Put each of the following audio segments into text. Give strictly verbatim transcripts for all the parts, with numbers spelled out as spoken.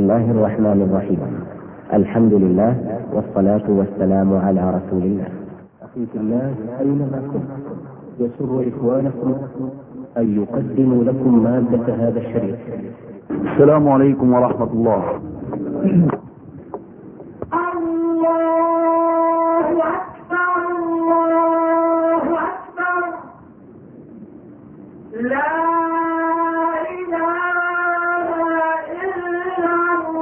الله الرحمن الرحيم. الحمد لله والصلاة والسلام على رسول الله. أخي في الله أينما كنت، يسر إخوانكم أن يقدموا لكم مادة هذا الشريط. السلام عليكم ورحمة الله. الله أكبر الله أكبر، لا إله إلا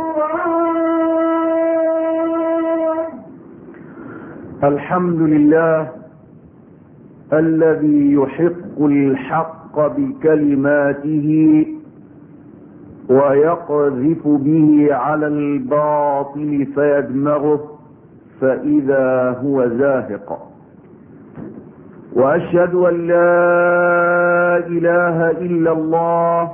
الله. الحمد لله الذي يحق الحق بكلماته ويقذف به على الباطل فيدمغه فإذا هو زاهق، وأشهد أن لا إله إلا الله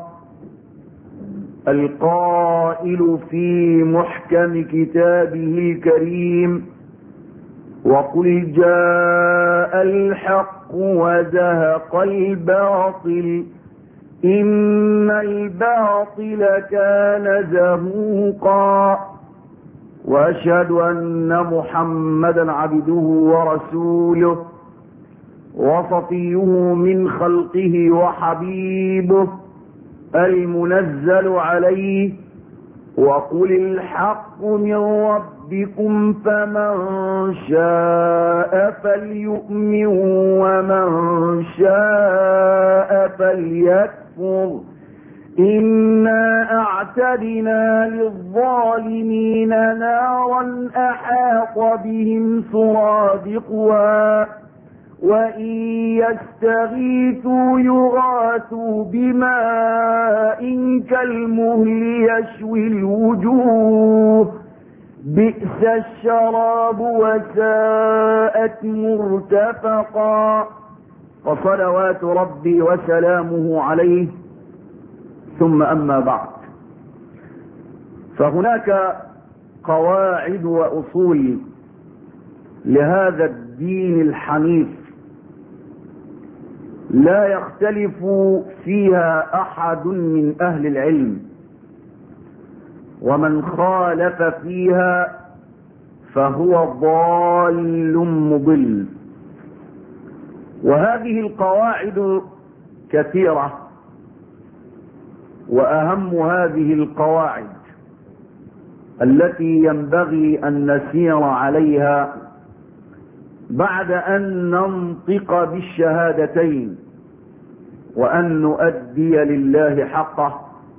القائل في محكم كتابه الكريم: وقل جاء الحق وزهق الباطل إن الباطل كان زهوقا. وأشهد أن محمدا عبده ورسوله وصفيه من خلقه وحبيبه المنزل عليه: وقل الحق من ربكم فمن شاء فليؤمن ومن شاء فليكفر إنا أعتدنا للظالمين نارا أحاط بهم سرادقها وإن يستغيثوا يغاثوا بماء كالمهل يشوي الوجوه بئس الشراب وساءت مرتفقا. فصلوات ربي وسلامه عليه، ثم أما بعد، فهناك قواعد وأصول لهذا الدين الحنيف لا يختلف فيها أحد من أهل العلم، ومن خالف فيها فهو ضال مضل. وهذه القواعد كثيرة، وأهم هذه القواعد التي ينبغي أن نسير عليها بعد أن ننطق بالشهادتين وأن نؤدي لله حقه،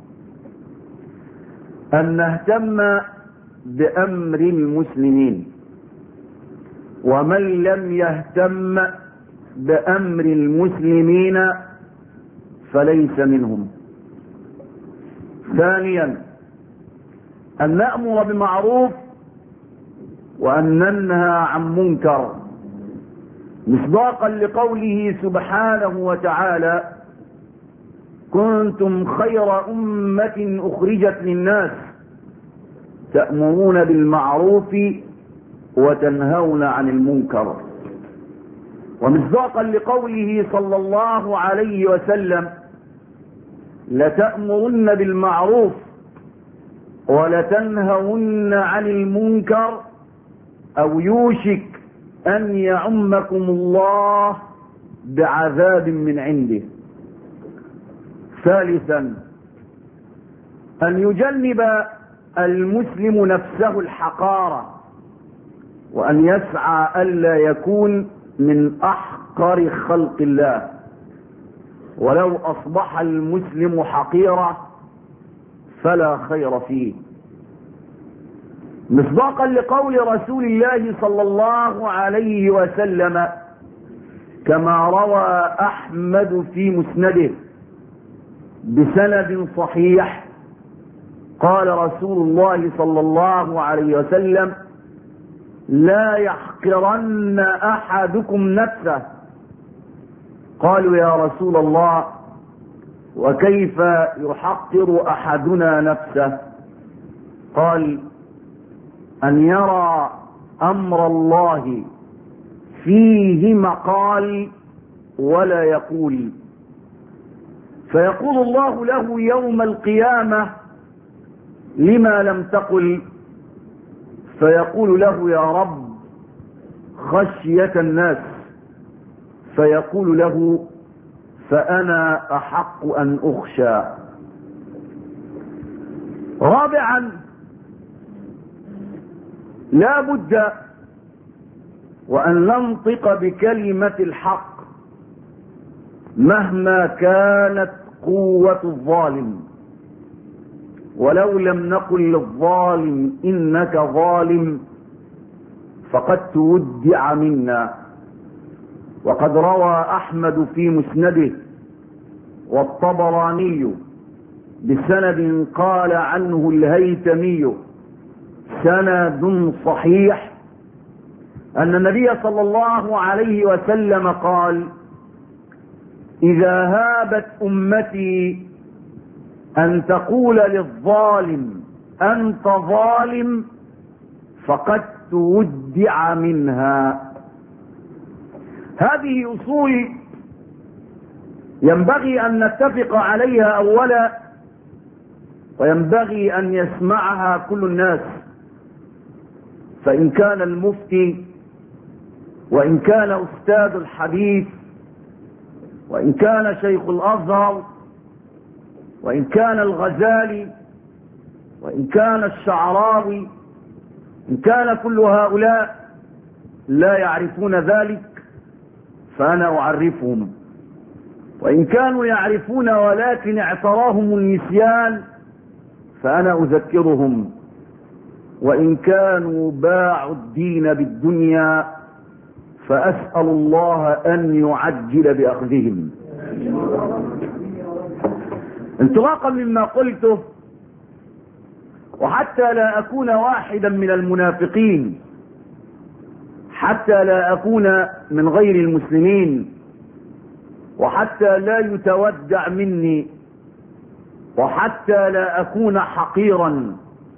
أن نهتم بأمر المسلمين، ومن لم يهتم بأمر المسلمين فليس منهم. ثانيا، أن نأمر بمعروف وأن ننهى عن منكر، مصداقا لقوله سبحانه وتعالى: كنتم خير أمة أخرجت للناس تأمرون بالمعروف وتنهون عن المنكر، ومصداقا لقوله صلى الله عليه وسلم: لتأمرن بالمعروف ولتنهون عن المنكر أو يوشك أن يعمكم الله بعذاب من عنده. ثالثا، أن يجنب المسلم نفسه الحقارة، وأن يسعى ألا يكون من أحقر خلق الله، ولو أصبح المسلم حقيرا فلا خير فيه، مصداقا لقول رسول الله صلى الله عليه وسلم كما روى أحمد في مسنده بسند صحيح: قال رسول الله صلى الله عليه وسلم: لا يحقرن أحدكم نفسه. قالوا: يا رسول الله، وكيف يحقر أحدنا نفسه؟ قال: أن يرى أمر الله فيه مقال ولا يقول، فيقول الله له يوم القيامة: لما لم تقل؟ فيقول له يا رب خشية الناس، فيقول له فأنا أحق أن أخشى. رابعا، لا بد وأن ننطق بكلمة الحق مهما كانت قوة الظالم، ولو لم نقل للظالم إنك ظالم فقد تودع منا. وقد روى أحمد في مسنده والطبراني بسند قال عنه الهيثمي سند صحيح أن النبي صلى الله عليه وسلم قال: إذا هابت أمتي أن تقول للظالم أنت ظالم فقد تودع منها. هذه أصول ينبغي أن نتفق عليها أولا، وينبغي أن يسمعها كل الناس، فإن كان المفتي وإن كان أستاذ الحديث وإن كان شيخ الأزهر وإن كان الغزالي وإن كان الشعراوي، إن كان كل هؤلاء لا يعرفون ذلك فأنا أعرفهم، وإن كانوا يعرفون ولكن اعتراهم النسيان فأنا أذكرهم، وإن كانوا باعوا الدين بالدنيا فأسأل الله أن يعجل بأخذهم. انطلاقا مما قلته، وحتى لا أكون واحدا من المنافقين، حتى لا أكون من غير المسلمين، وحتى لا يتودع مني، وحتى لا أكون حقيرا،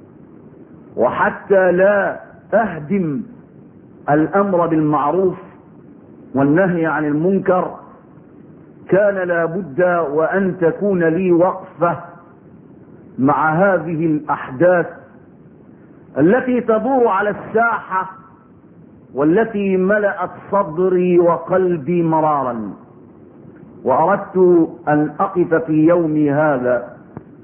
وحتى لا أهدم الأمر بالمعروف والنهي عن المنكر، كان لا بد وأن تكون لي وقفة مع هذه الأحداث التي تدور على الساحة والتي ملأت صدري وقلبي مرارا. وأردت أن أقف في يومي هذا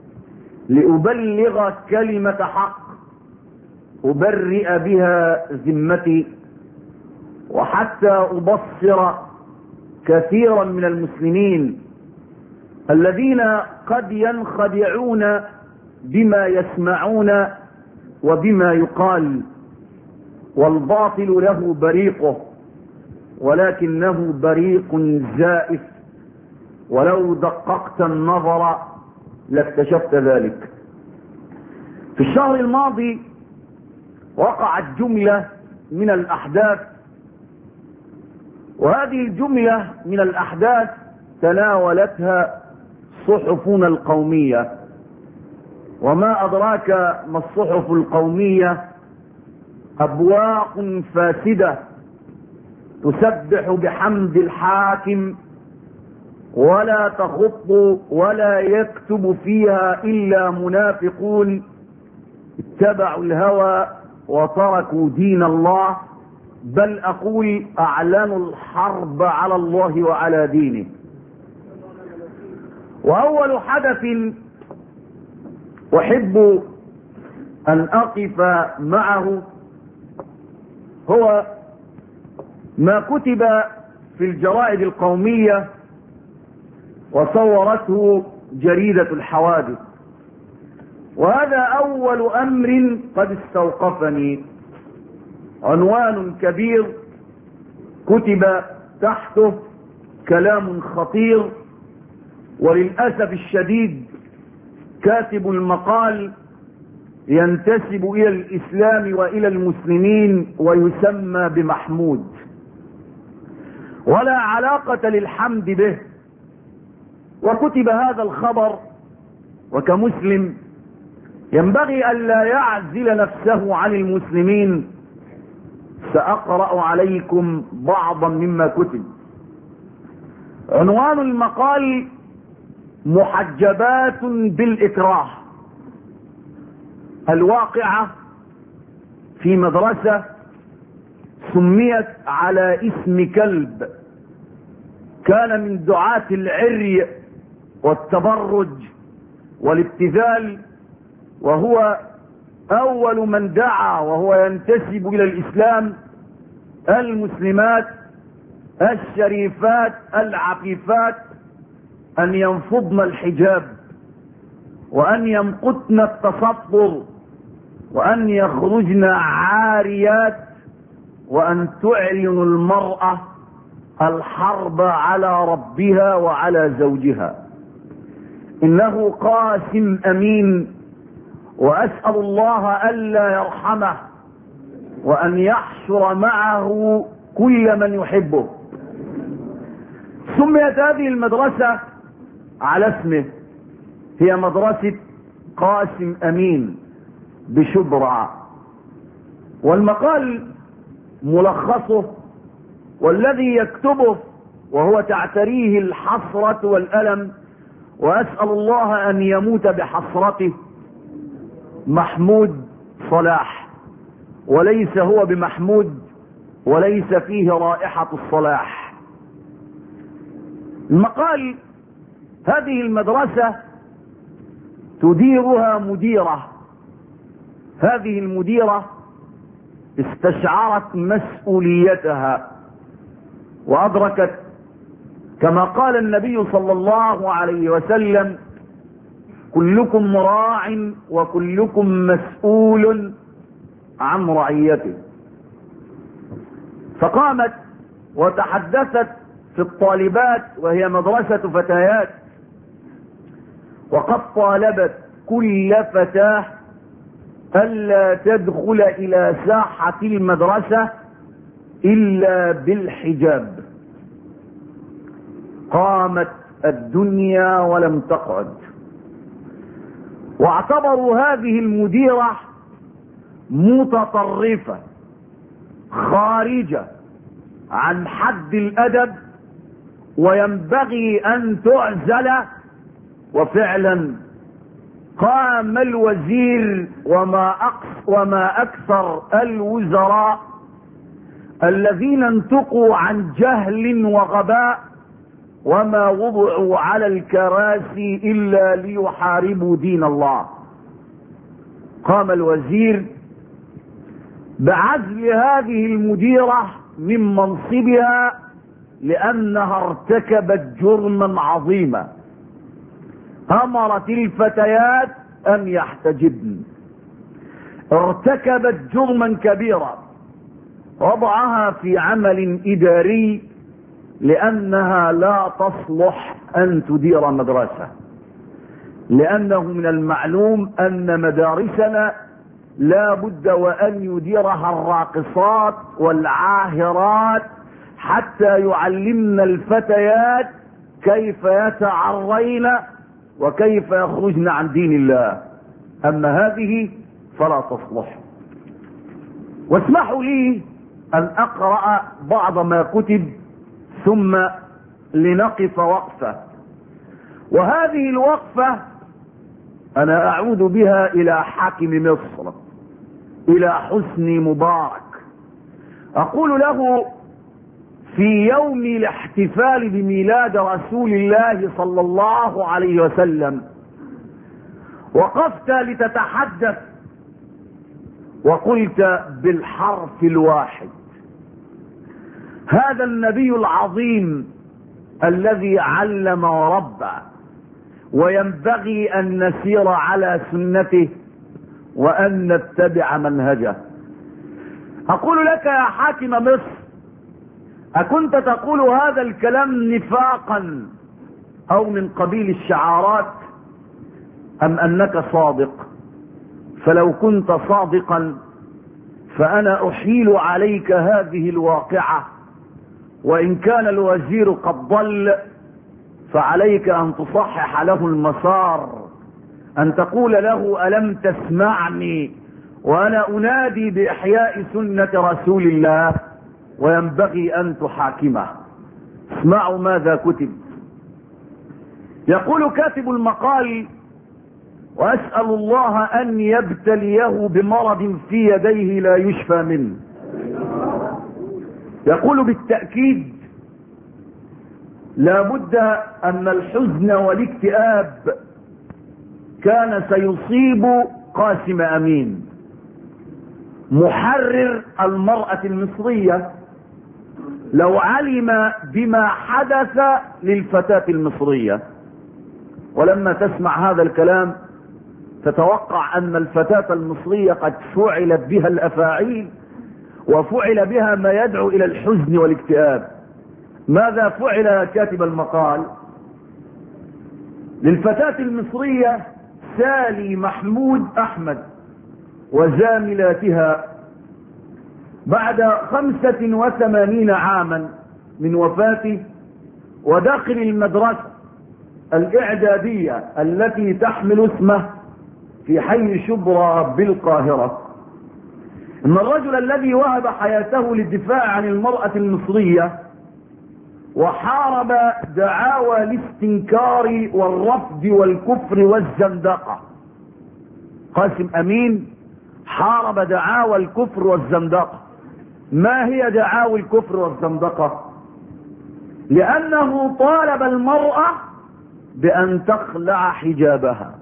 لأبلغ كلمة حق أبرئ بها ذمتي، وحتى أبصر كثيرا من المسلمين الذين قد ينخدعون بما يسمعون وبما يقال، والباطل له بريقه ولكنه بريق زائف، ولو دققت النظر لاكتشفت ذلك. في الشهر الماضي وقعت جملة من الأحداث، وهذه الجملة من الأحداث تناولتها صحفنا القومية. وما أدراك ما الصحف القومية؟ أبواق فاسدة تسبح بحمد الحاكم ولا تخط ولا يكتب فيها إلا منافقون اتبعوا الهوى وتركوا دين الله، بل أقول أعلنوا الحرب على الله وعلى دينه. وأول حدث أحب أن أقف معه هو ما كتب في الجرائد القومية وصورته جريدة الحوادث. وهذا أول أمر قد استوقفني. عنوان كبير كتب تحته كلام خطير، وللأسف الشديد كاتب المقال ينتسب إلى الإسلام وإلى المسلمين ويسمى بمحمود، ولا علاقة للحمد به. وكتب هذا الخبر، وكمسلم ينبغي أن لا يعزل نفسه عن المسلمين. سأقرأ عليكم بعضا مما كتب. عنوان المقال: محجبات بالإكراه. الواقعة في مدرسة سميت على اسم كلب كان من دعاة العري والتبرج والابتذال، وهو اول من دعا وهو ينتسب الى الاسلام المسلمات الشريفات العفيفات ان ينفضن الحجاب وان يمقتن التسطر وان يخرجن عاريات وان تعلن المرأة الحرب على ربها وعلى زوجها. انه قاسم امين، واسأل الله الا يرحمه وان يحشر معه كل من يحبه. سميت هذه المدرسة على اسمه، هي مدرسة قاسم امين بشبرا. والمقال ملخصه والذي يكتبه وهو تعتريه الحسرة والألم، وأسأل الله أن يموت بحسرته، محمود صلاح، وليس هو بمحمود وليس فيه رائحة الصلاح. المقال: هذه المدرسة تديرها مديرة، هذه المديرة استشعرت مسؤوليتها وأدركت كما قال النبي صلى الله عليه وسلم: كلكم راع وكلكم مسؤول عن رعيته. فقامت وتحدثت في الطالبات، وهي مدرسة فتيات، وقد طالبت كل فتاة ألا تدخل إلى ساحة المدرسة إلا بالحجاب. قامت الدنيا ولم تقعد، واعتبروا هذه المديرة متطرفة خارجة عن حد الأدب وينبغي أن تعزل. وفعلا قام الوزير وما أقص وما أكثر الوزراء الذين انتقوا عن جهل وغباء وما وضعوا على الكراسي إلا ليحاربوا دين الله. قام الوزير بعزل هذه المديرة من منصبها لأنها ارتكبت جرما عظيما. أمرت الفتيات أن يحتجبن، ارتكبت جرما كبيرا، وضعها في عمل إداري لأنها لا تصلح أن تدير مدرسة، لأنه من المعلوم أن مدارسنا لا بد وأن يديرها الراقصات والعاهرات حتى يعلمن الفتيات كيف يتعرين وكيف يخرجن عن دين الله، أما هذه فلا تصلح. واسمحوا لي أن أقرأ بعض ما كتب ثم لنقف وقفة. وهذه الوقفة أنا أعود بها إلى حاكم مصر، إلى حسني مبارك، أقول له: في يوم الاحتفال بميلاد رسول الله صلى الله عليه وسلم وقفت لتتحدث وقلت بالحرف الواحد: هذا النبي العظيم الذي علم وربى، وينبغي أن نسير على سنته وأن نتبع منهجه. أقول لك يا حاكم مصر: أكنت تقول هذا الكلام نفاقا أو من قبيل الشعارات أم أنك صادق؟ فلو كنت صادقا فأنا أحيل عليك هذه الواقعة، وإن كان الوزير قد ضل فعليك أن تصحح له المسار، أن تقول له: ألم تسمعني وأنا أنادي بإحياء سنة رسول الله وينبغي أن تحاكمه. اسمعوا ماذا كتب. يقول كاتب المقال: وأسأل الله أن يبتليه بمرض في يديه لا يشفى منه. يقول بالتأكيد لا بد أن الحزن والاكتئاب كان سيصيب قاسم أمين محرر المرأة المصرية لو علم بما حدث للفتاة المصرية. ولما تسمع هذا الكلام تتوقع أن الفتاة المصرية قد فعلت بها الأفاعيل وفعل بها ما يدعو إلى الحزن والاكتئاب. ماذا فعل يا كاتب المقال؟ للفتاة المصرية سالي محمود أحمد وزاملاتها بعد خمسة وثمانين عاما من وفاته وداخل المدرسة الإعدادية التي تحمل اسمه في حي شبرا بالقاهرة، إن الرجل الذي وهب حياته للدفاع عن المرأة المصرية وحارب دعاوى الاستنكار والرفض والكفر والزندقة، قاسم أمين حارب دعاوى الكفر والزندقة. ما هي دعاوى الكفر والزندقة؟ لأنه طالب المرأة بأن تخلع حجابها.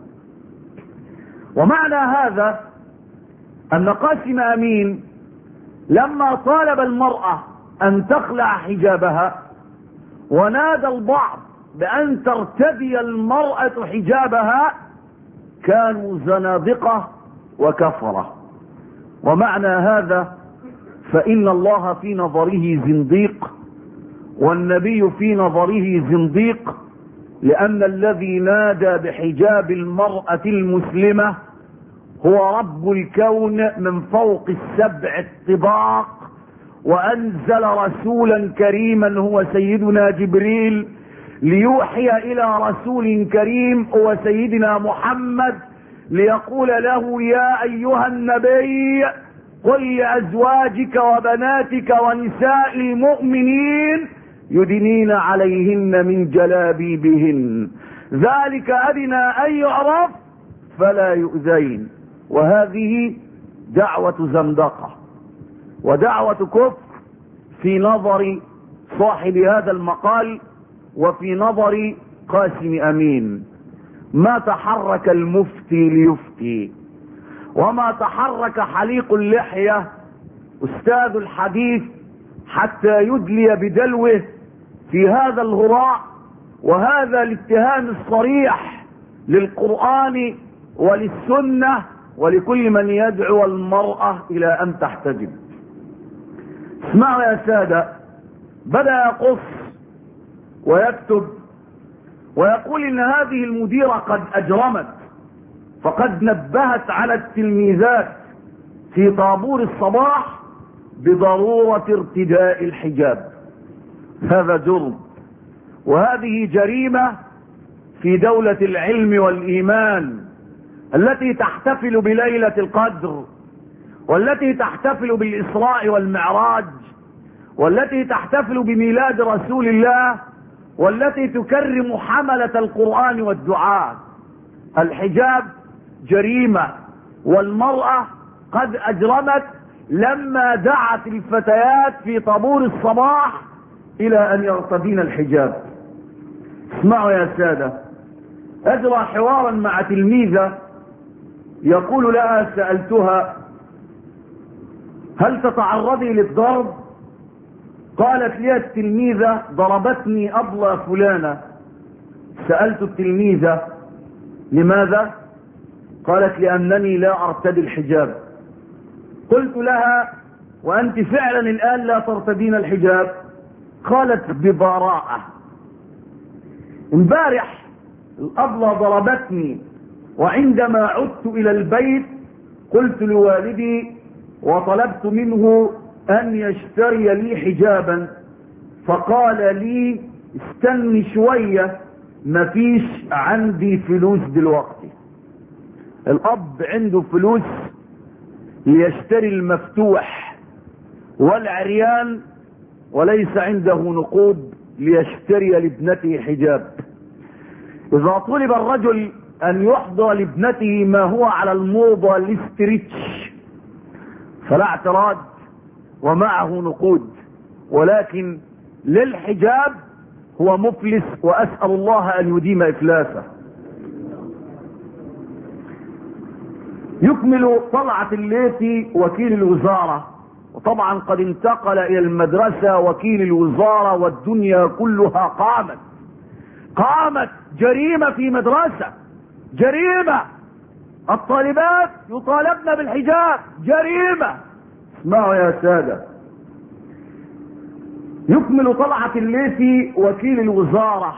ومعنى هذا أن قاسم أمين لما طالب المرأة أن تخلع حجابها ونادى البعض بأن ترتدي المرأة حجابها كانوا زنادقة وكفرة. ومعنى هذا فإن الله في نظره زنديق والنبي في نظره زنديق، لأن الذي نادى بحجاب المرأة المسلمة هو رب الكون من فوق السبع الطباق، وأنزل رسولا كريما هو سيدنا جبريل ليوحي إلى رسول كريم هو سيدنا محمد ليقول له يا أيها النبي قل لأزواجك وبناتك ونساء المؤمنين يدنين عليهن من جلابيبهن ذلك أدنى أن يعرف فلا يؤذين. وهذه دعوة زندقة ودعوة كفر في نظر صاحب هذا المقال وفي نظر قاسم أمين. ما تحرك المفتي ليفتي وما تحرك حليق اللحية أستاذ الحديث حتى يدلي بدلوه في هذا الهراء وهذا الاتهام الصريح للقرآن وللسنة ولكل من يدعو المرأة إلى أن تحتجب. اسمعوا يا سادة، بدأ يقص ويكتب ويقول إن هذه المديرة قد أجرمت، فقد نبهت على التلميذات في طابور الصباح بضرورة ارتداء الحجاب. هذا جرم، وهذه جريمة في دولة العلم والإيمان التي تحتفل بليلة القدر والتي تحتفل بالإسراء والمعراج والتي تحتفل بميلاد رسول الله والتي تكرم حملة القرآن والدعاء. الحجاب جريمة، والمرأة قد أجرمت لما دعت الفتيات في طابور الصباح إلى أن يرتدين الحجاب. اسمعوا يا سادة، أجرى حوارا مع تلميذة يقول لها سألتها هل تتعرضي للضرب؟ قالت لي التلميذة ضربتني أبلة فلانة. سألت التلميذة لماذا؟ قالت لأنني لا أرتدي الحجاب. قلت لها وأنت فعلا الآن لا ترتدين الحجاب؟ قالت ببراءة امبارح الأبلة ضربتني، وعندما عدت إلى البيت قلت لوالدي وطلبت منه أن يشتري لي حجابا، فقال لي استني شوية مفيش عندي فلوس دلوقتي. الأب عنده فلوس ليشتري المفتوح والعريان وليس عنده نقود ليشتري لابنته حجاب. إذا طلب الرجل ان يحضر لابنته ما هو على الموضة الاستريتش فلا اعتراض ومعه نقود، ولكن للحجاب هو مفلس، واسأل الله ان يديم افلاسه. يكمل طلعت الليثي وكيل الوزارة، وطبعا قد انتقل الى المدرسة وكيل الوزارة، والدنيا كلها قامت قامت جريمة في مدرسة، جريمة الطالبات يطالبن بالحجاب، جريمة. اسمعوا يا سادة. يكمل طلعت الليثي وكيل الوزارة،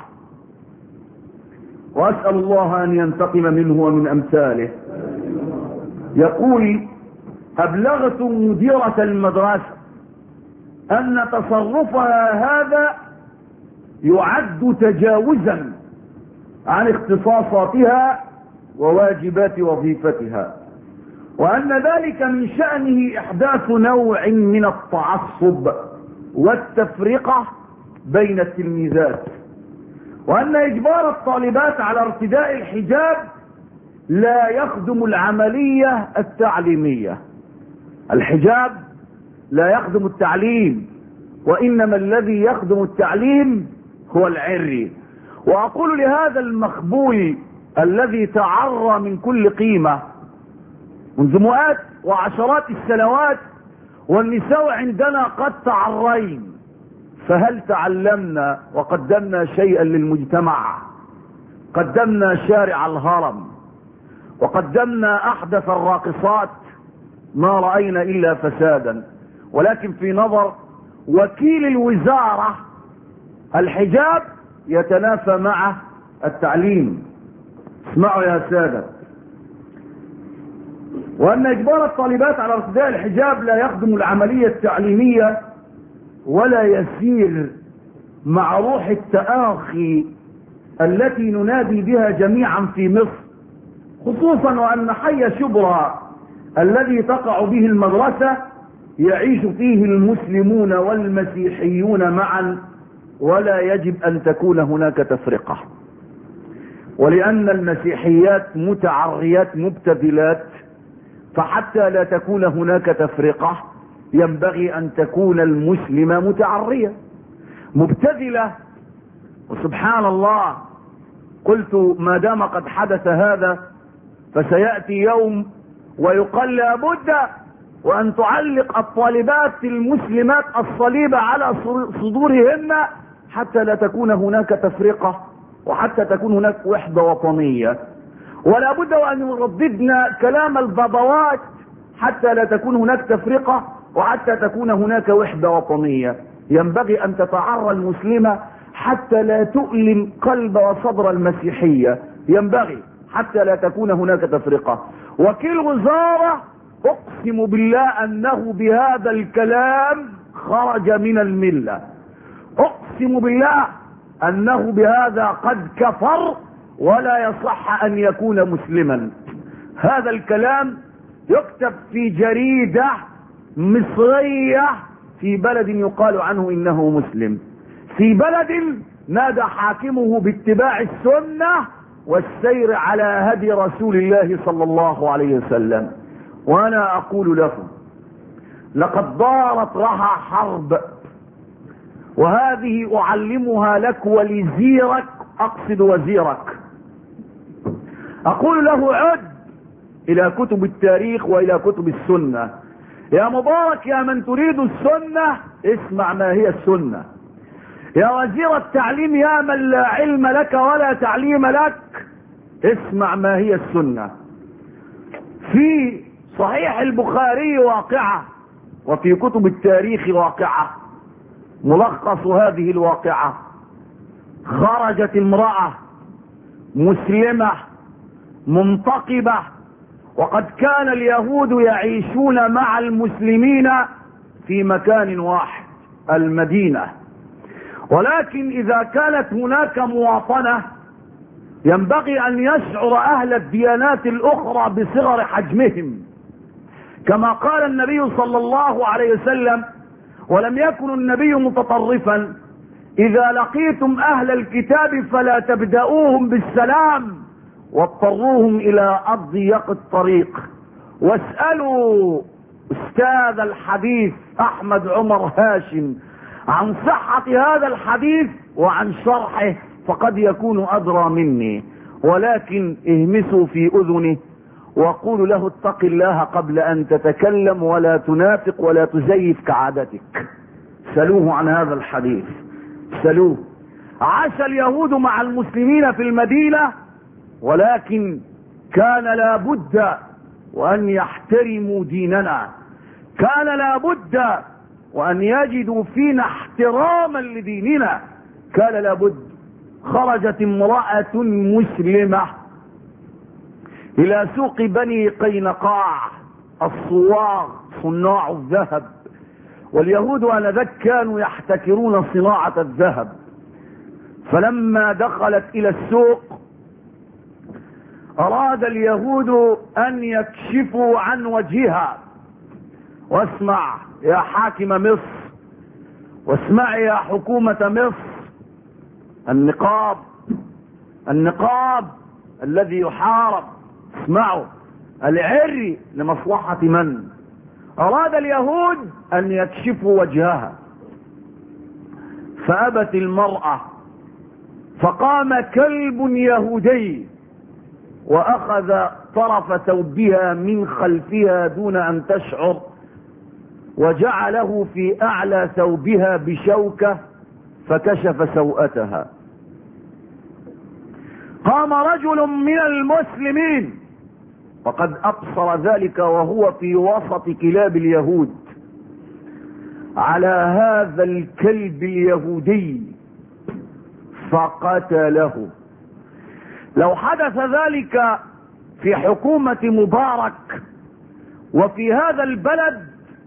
واسأل الله ان ينتقم منه ومن امثاله. يقول: ابلغت مديرة المدرسة ان تصرفها هذا يعد تجاوزا عن اختصاصاتها وواجبات وظيفتها، وان ذلك من شأنه احداث نوع من التعصب والتفرقة بين التلميذات، وان اجبار الطالبات على ارتداء الحجاب لا يخدم العملية التعليمية. الحجاب لا يخدم التعليم، وانما الذي يخدم التعليم هو العري. واقول لهذا المخبول الذي تعرى من كل قيمة منذ مئات وعشرات السنوات، والنساء عندنا قد تعرين، فهل تعلمنا وقدمنا شيئا للمجتمع؟ قدمنا شارع الهرم، وقدمنا احدث الراقصات، ما رأينا الا فسادا. ولكن في نظر وكيل الوزارة الحجاب يتنافى مع التعليم. اسمعوا يا سادة. وان اجبار الطالبات على ارتداء الحجاب لا يخدم العملية التعليمية ولا يسير مع روح التآخي التي ننادي بها جميعا في مصر، خصوصا وان حي شبرا الذي تقع به المدرسة يعيش فيه المسلمون والمسيحيون معا، ولا يجب ان تكون هناك تفرقة. ولان المسيحيات متعريات مبتذلات، فحتى لا تكون هناك تفرقة ينبغي ان تكون المسلمة متعرية مبتذلة. وسبحان الله، قلت ما دام قد حدث هذا فسيأتي يوم ويقال لابد وان تعلق الطالبات المسلمات الصليب على صدورهن حتى لا تكون هناك تفرقة، وحتى تكون هناك وحدة وطنية. ولا بد وان يرددن كلام البابوات حتى لا تكون هناك تفرقة، وحتى تكون هناك وحدة وطنية. ينبغي ان تتعرى المسلمة حتى لا تؤلم قلب وصدر المسيحية، ينبغي حتى لا تكون هناك تفرقة. وكيل وزارة اقسم بالله انه بهذا الكلام خرج من الملة، اقسم بالله انه بهذا قد كفر ولا يصح ان يكون مسلما. هذا الكلام يكتب في جريدة مصرية في بلد يقال عنه انه مسلم، في بلد نادى حاكمه باتباع السنة والسير على هدي رسول الله صلى الله عليه وسلم. وانا اقول لكم لقد دارت لها حرب، وهذه اعلمها لك ولزيرك، اقصد وزيرك. اقول له عد الى كتب التاريخ والى كتب السنة. يا مبارك يا من تريد السنة اسمع ما هي السنة. يا وزير التعليم يا من لا علم لك ولا تعليم لك اسمع ما هي السنة. في صحيح البخاري واقعة، وفي كتب التاريخ واقعة. ملخص هذه الواقعة: خرجت امرأة مسلمة منتقبة، وقد كان اليهود يعيشون مع المسلمين في مكان واحد المدينة، ولكن اذا كانت هناك مواطنة ينبغي ان يشعر اهل الديانات الاخرى بصغر حجمهم، كما قال النبي صلى الله عليه وسلم: ولم يكن النبي متطرفا، اذا لقيتم اهل الكتاب فلا تبدأوهم بالسلام واضطروهم الى اضيق الطريق. واسألوا استاذ الحديث احمد عمر هاشم عن صحة هذا الحديث وعن شرحه، فقد يكون ادرى مني، ولكن اهمسوا في اذنه وقولوا له اتق الله قبل ان تتكلم ولا تنافق ولا تزيف كعادتك. سألوه عن هذا الحديث، سألوه. عاش اليهود مع المسلمين في المدينة، ولكن كان لابد وان يحترموا ديننا، كان لابد وان يجدوا فينا احتراما لديننا، كان لابد. خرجت امرأة مسلمة الى سوق بني قينقاع الصواغ صناع الذهب، واليهود انذاك كانوا يحتكرون صناعة الذهب. فلما دخلت الى السوق اراد اليهود ان يكشفوا عن وجهها. واسمع يا حاكم مصر، واسمع يا حكومة مصر، النقاب النقاب الذي يحارب، اسمعوا، العري لمصلحة من؟ اراد اليهود ان يكشفوا وجهها، فابت المرأة، فقام كلب يهودي واخذ طرف ثوبها من خلفها دون ان تشعر، وجعله في اعلى ثوبها بشوكة فكشف سوءتها. قام رجل من المسلمين وقد ابصر ذلك وهو في وسط كلاب اليهود على هذا الكلب اليهودي فقتله. لو حدث ذلك في حكومة مبارك وفي هذا البلد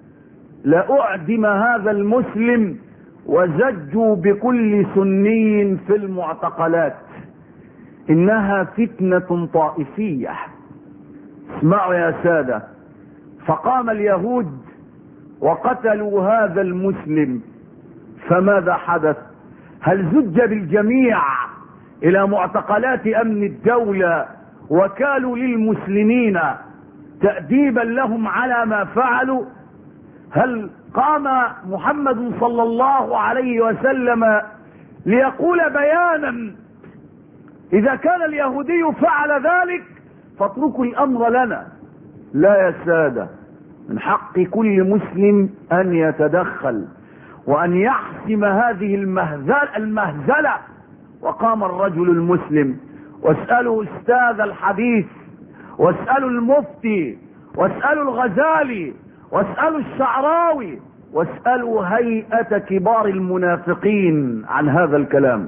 لأعدم هذا المسلم وزجوا بكل سني في المعتقلات. انها فتنة طائفية. اسمعوا يا سادة، فقام اليهود وقتلوا هذا المسلم، فماذا حدث؟ هل زج بالجميع الى معتقلات امن الدولة وكالوا للمسلمين تأديبا لهم على ما فعلوا؟ هل قام محمد صلى الله عليه وسلم ليقول بيانا اذا كان اليهودي فعل ذلك فاتركوا الامر لنا؟ لا يا سادة، من حق كل مسلم ان يتدخل وان يحسم هذه المهزلة, المهزلة. وقام الرجل المسلم، واسألوا استاذ الحديث، واسألوا المفتي، واسألوا الغزالي، واسألوا الشعراوي، واسألوا هيئة كبار المنافقين عن هذا الكلام.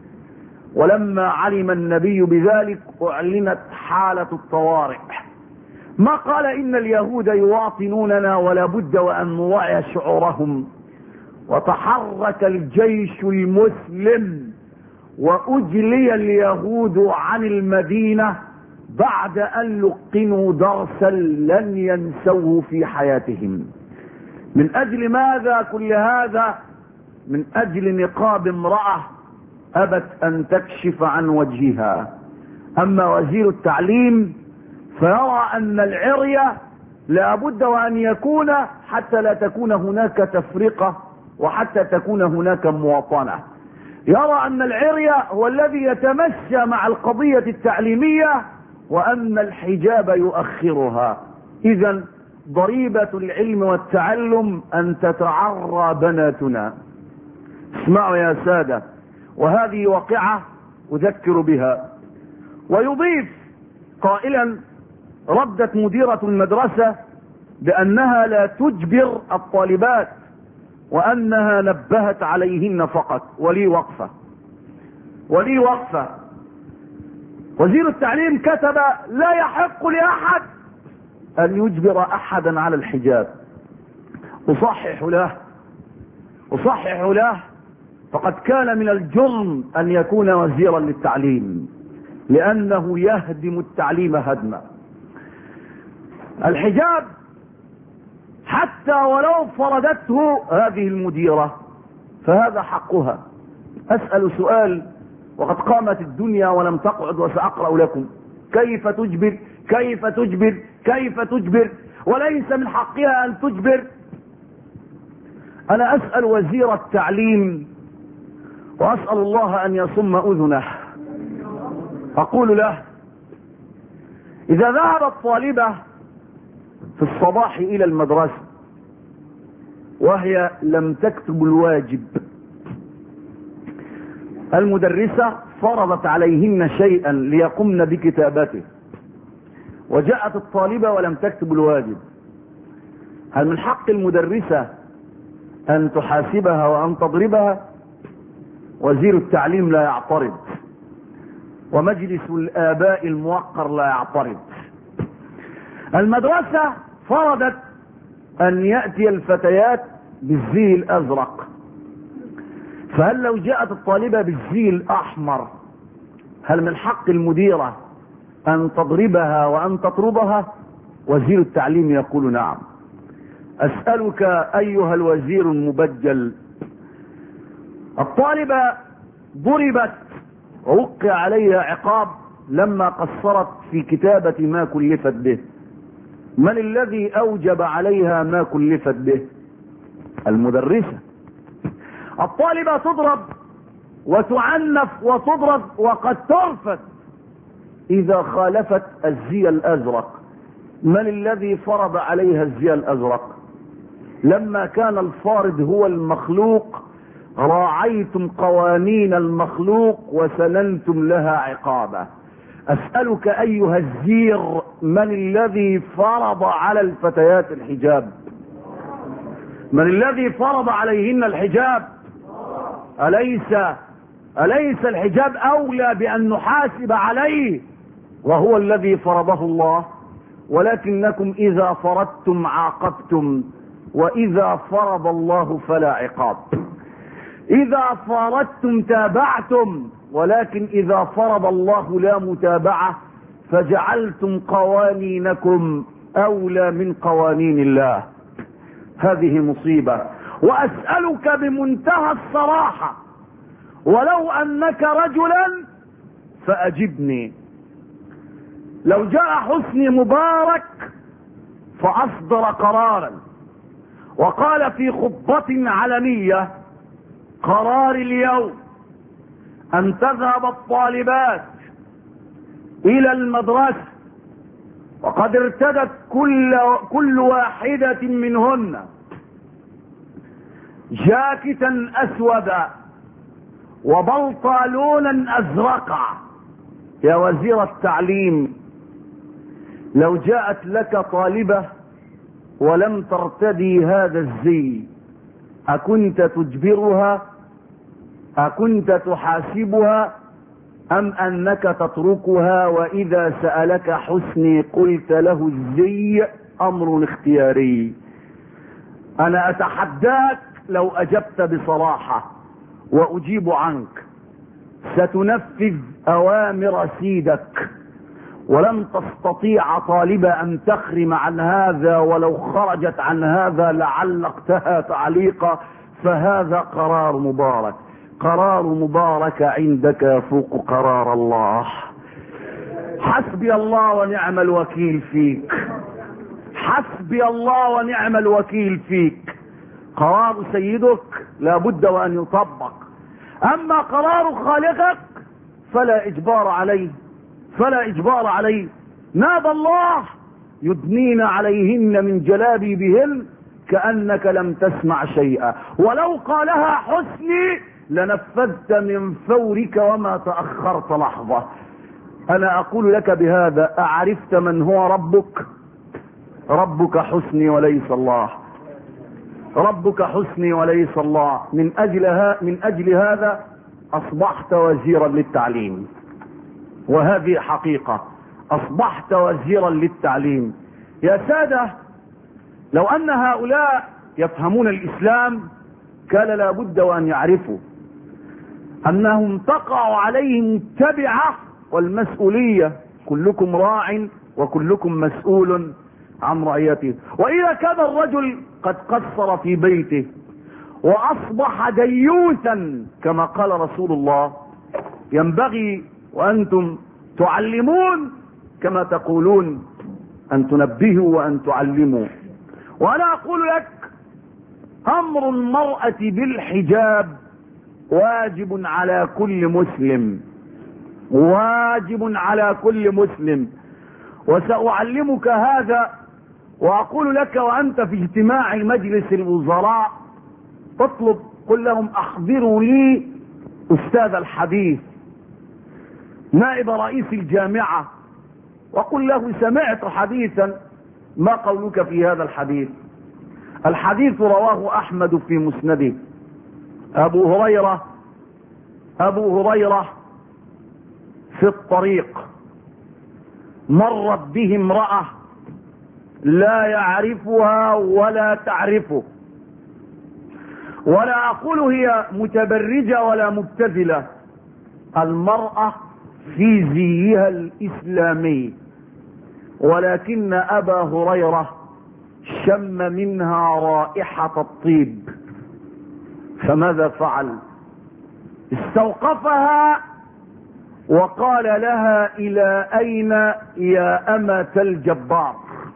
ولما علم النبي بذلك اعلنت حالة الطوارئ. ما قال ان اليهود يواطنوننا ولا بد وان نوعي شعورهم. وتحرك الجيش المسلم واجلي اليهود عن المدينة بعد ان لقنوا درسا لن ينسوه في حياتهم. من اجل ماذا كل هذا؟ من اجل نقاب امرأة ابت ان تكشف عن وجهها. اما وزير التعليم فيرى ان العري لا بد وان يكون حتى لا تكون هناك تفرقة وحتى تكون هناك مواطنة. يرى ان العري هو الذي يتمشى مع القضية التعليمية وان الحجاب يؤخرها. اذا ضريبة العلم والتعلم ان تتعرى بناتنا. اسمعوا يا سادة، وهذه واقعة اذكر بها. ويضيف قائلا ردت مديرة المدرسة بانها لا تجبر الطالبات وانها نبهت عليهن فقط. ولي وقفة ولي وقفة وزير التعليم كتب لا يحق لاحد ان يجبر احدا على الحجاب. اصحح له اصحح له فقد كان من الجرم ان يكون وزيرا للتعليم لانه يهدم التعليم هدما. الحجاب حتى ولو فرضته هذه المديرة فهذا حقها. اسأل سؤال وقد قامت الدنيا ولم تقعد وسأقرأ لكم. كيف تجبر كيف تجبر كيف تجبر وليس من حقها ان تجبر. انا اسأل وزير التعليم واسأل الله ان يصم اذنه، اقول له اذا ذهبت طالبة في الصباح الى المدرسة وهي لم تكتب الواجب، المدرسة فرضت عليهن شيئا ليقمن بكتابته، وجاءت الطالبة ولم تكتب الواجب، هل من حق المدرسة ان تحاسبها وان تضربها؟ وزير التعليم لا يعترض، ومجلس الآباء الموقر لا يعترض. المدرسة فرضت ان يأتي الفتيات بالزي الازرق، فهل لو جاءت الطالبة بالزي الاحمر هل من حق المديرة ان تضربها وان تطردها؟ وزير التعليم يقول نعم. اسألك ايها الوزير المبجل، الطالبة ضربت ووقع عليها عقاب لما قصرت في كتابة ما كلفت به، من الذي اوجب عليها ما كلفت به؟ المدرسة. الطالبة تضرب وتعنف وتضرب وقد ترفد اذا خالفت الزي الازرق، من الذي فرض عليها الزي الازرق؟ لما كان الفارض هو المخلوق راعيتم قوانين المخلوق وسننتم لها عقابا. اسألك ايها الزير، من الذي فرض على الفتيات الحجاب؟ من الذي فرض عليهن الحجاب؟ أليس أليس الحجاب أولى بأن نحاسب عليه وهو الذي فرضه الله؟ ولكنكم إذا فرضتم عاقبتم، وإذا فرض الله فلا عقاب. إذا فرضتم تابعتم، ولكن إذا فرض الله لا متابعة، فجعلتم قوانينكم أولى من قوانين الله. هذه مصيبة. وأسألك بمنتهى الصراحة، ولو أنك رجلا فأجبني، لو جاء حسني مبارك فأصدر قرارا وقال في خطبة علنية قرار اليوم أن تذهب الطالبات إلى المدرسة، وقد ارتدت كل, كل واحدة منهن جاكتا أسودا وبنطلونا أزرقا. يا وزير التعليم، لو جاءت لك طالبة ولم ترتدي هذا الزي أكنت تجبرها؟ أكنت تحاسبها؟ أم أنك تتركها وإذا سألك حسني قلت له الزي أمر اختياري؟ أنا أتحداك لو أجبت بصراحة وأجيب عنك، ستنفذ أوامر سيدك، ولن تستطيع طالبة أن تخرم عن هذا، ولو خرجت عن هذا لعلقتها تعليقا. فهذا قرار مبارك، قرار مبارك عندك يفوق قرار الله. حسبي الله ونعم الوكيل فيك، حسبي الله ونعم الوكيل فيك. قرار سيدك لا بد وأن يطبق، أما قرار خالقك فلا إجبار عليه، فلا إجبار عليه. نادى الله يدنين عليهن من جلابيبهن كأنك لم تسمع شيئا، ولو قالها حسني لنفذت من فورك وما تأخرت لحظة. أنا أقول لك بهذا، أعرفت من هو ربك؟ ربك حسني وليس الله، ربك حسني وليس الله. من أجل, من أجل هذا أصبحت وزيرا للتعليم، وهذه حقيقة، أصبحت وزيرا للتعليم. يا سادة، لو أن هؤلاء يفهمون الإسلام كان لا بد وأن يعرفوا أنهم تقع عليهم التبعة والمسؤولية، كلكم راع وكلكم مسؤول عن رعيته. وإذا كان الرجل قد قصر في بيته وأصبح ديوثا كما قال رسول الله، ينبغي وأنتم تعلمون كما تقولون أن تنبهوا وأن تعلموا. وأنا أقول لك أمر المرأة بالحجاب واجب على كل مسلم، واجب على كل مسلم. وسأعلمك هذا وأقول لك وأنت في اجتماع مجلس الوزراء تطلب، قل لهم أحضروا لي أستاذ الحديث نائب رئيس الجامعة، وقل له سمعت حديثا، ما قولك في هذا الحديث؟ الحديث رواه أحمد في مسنده. أبو هريرة أبو هريرة في الطريق مرت به امرأة لا يعرفها ولا تعرفه، ولا أقول هي متبرجة ولا مبتذلة، المرأة في زيها الإسلامي، ولكن أبا هريرة شم منها رائحة الطيب، فماذا فعل؟ استوقفها وقال لها إلى أين يا أمة الجبار؟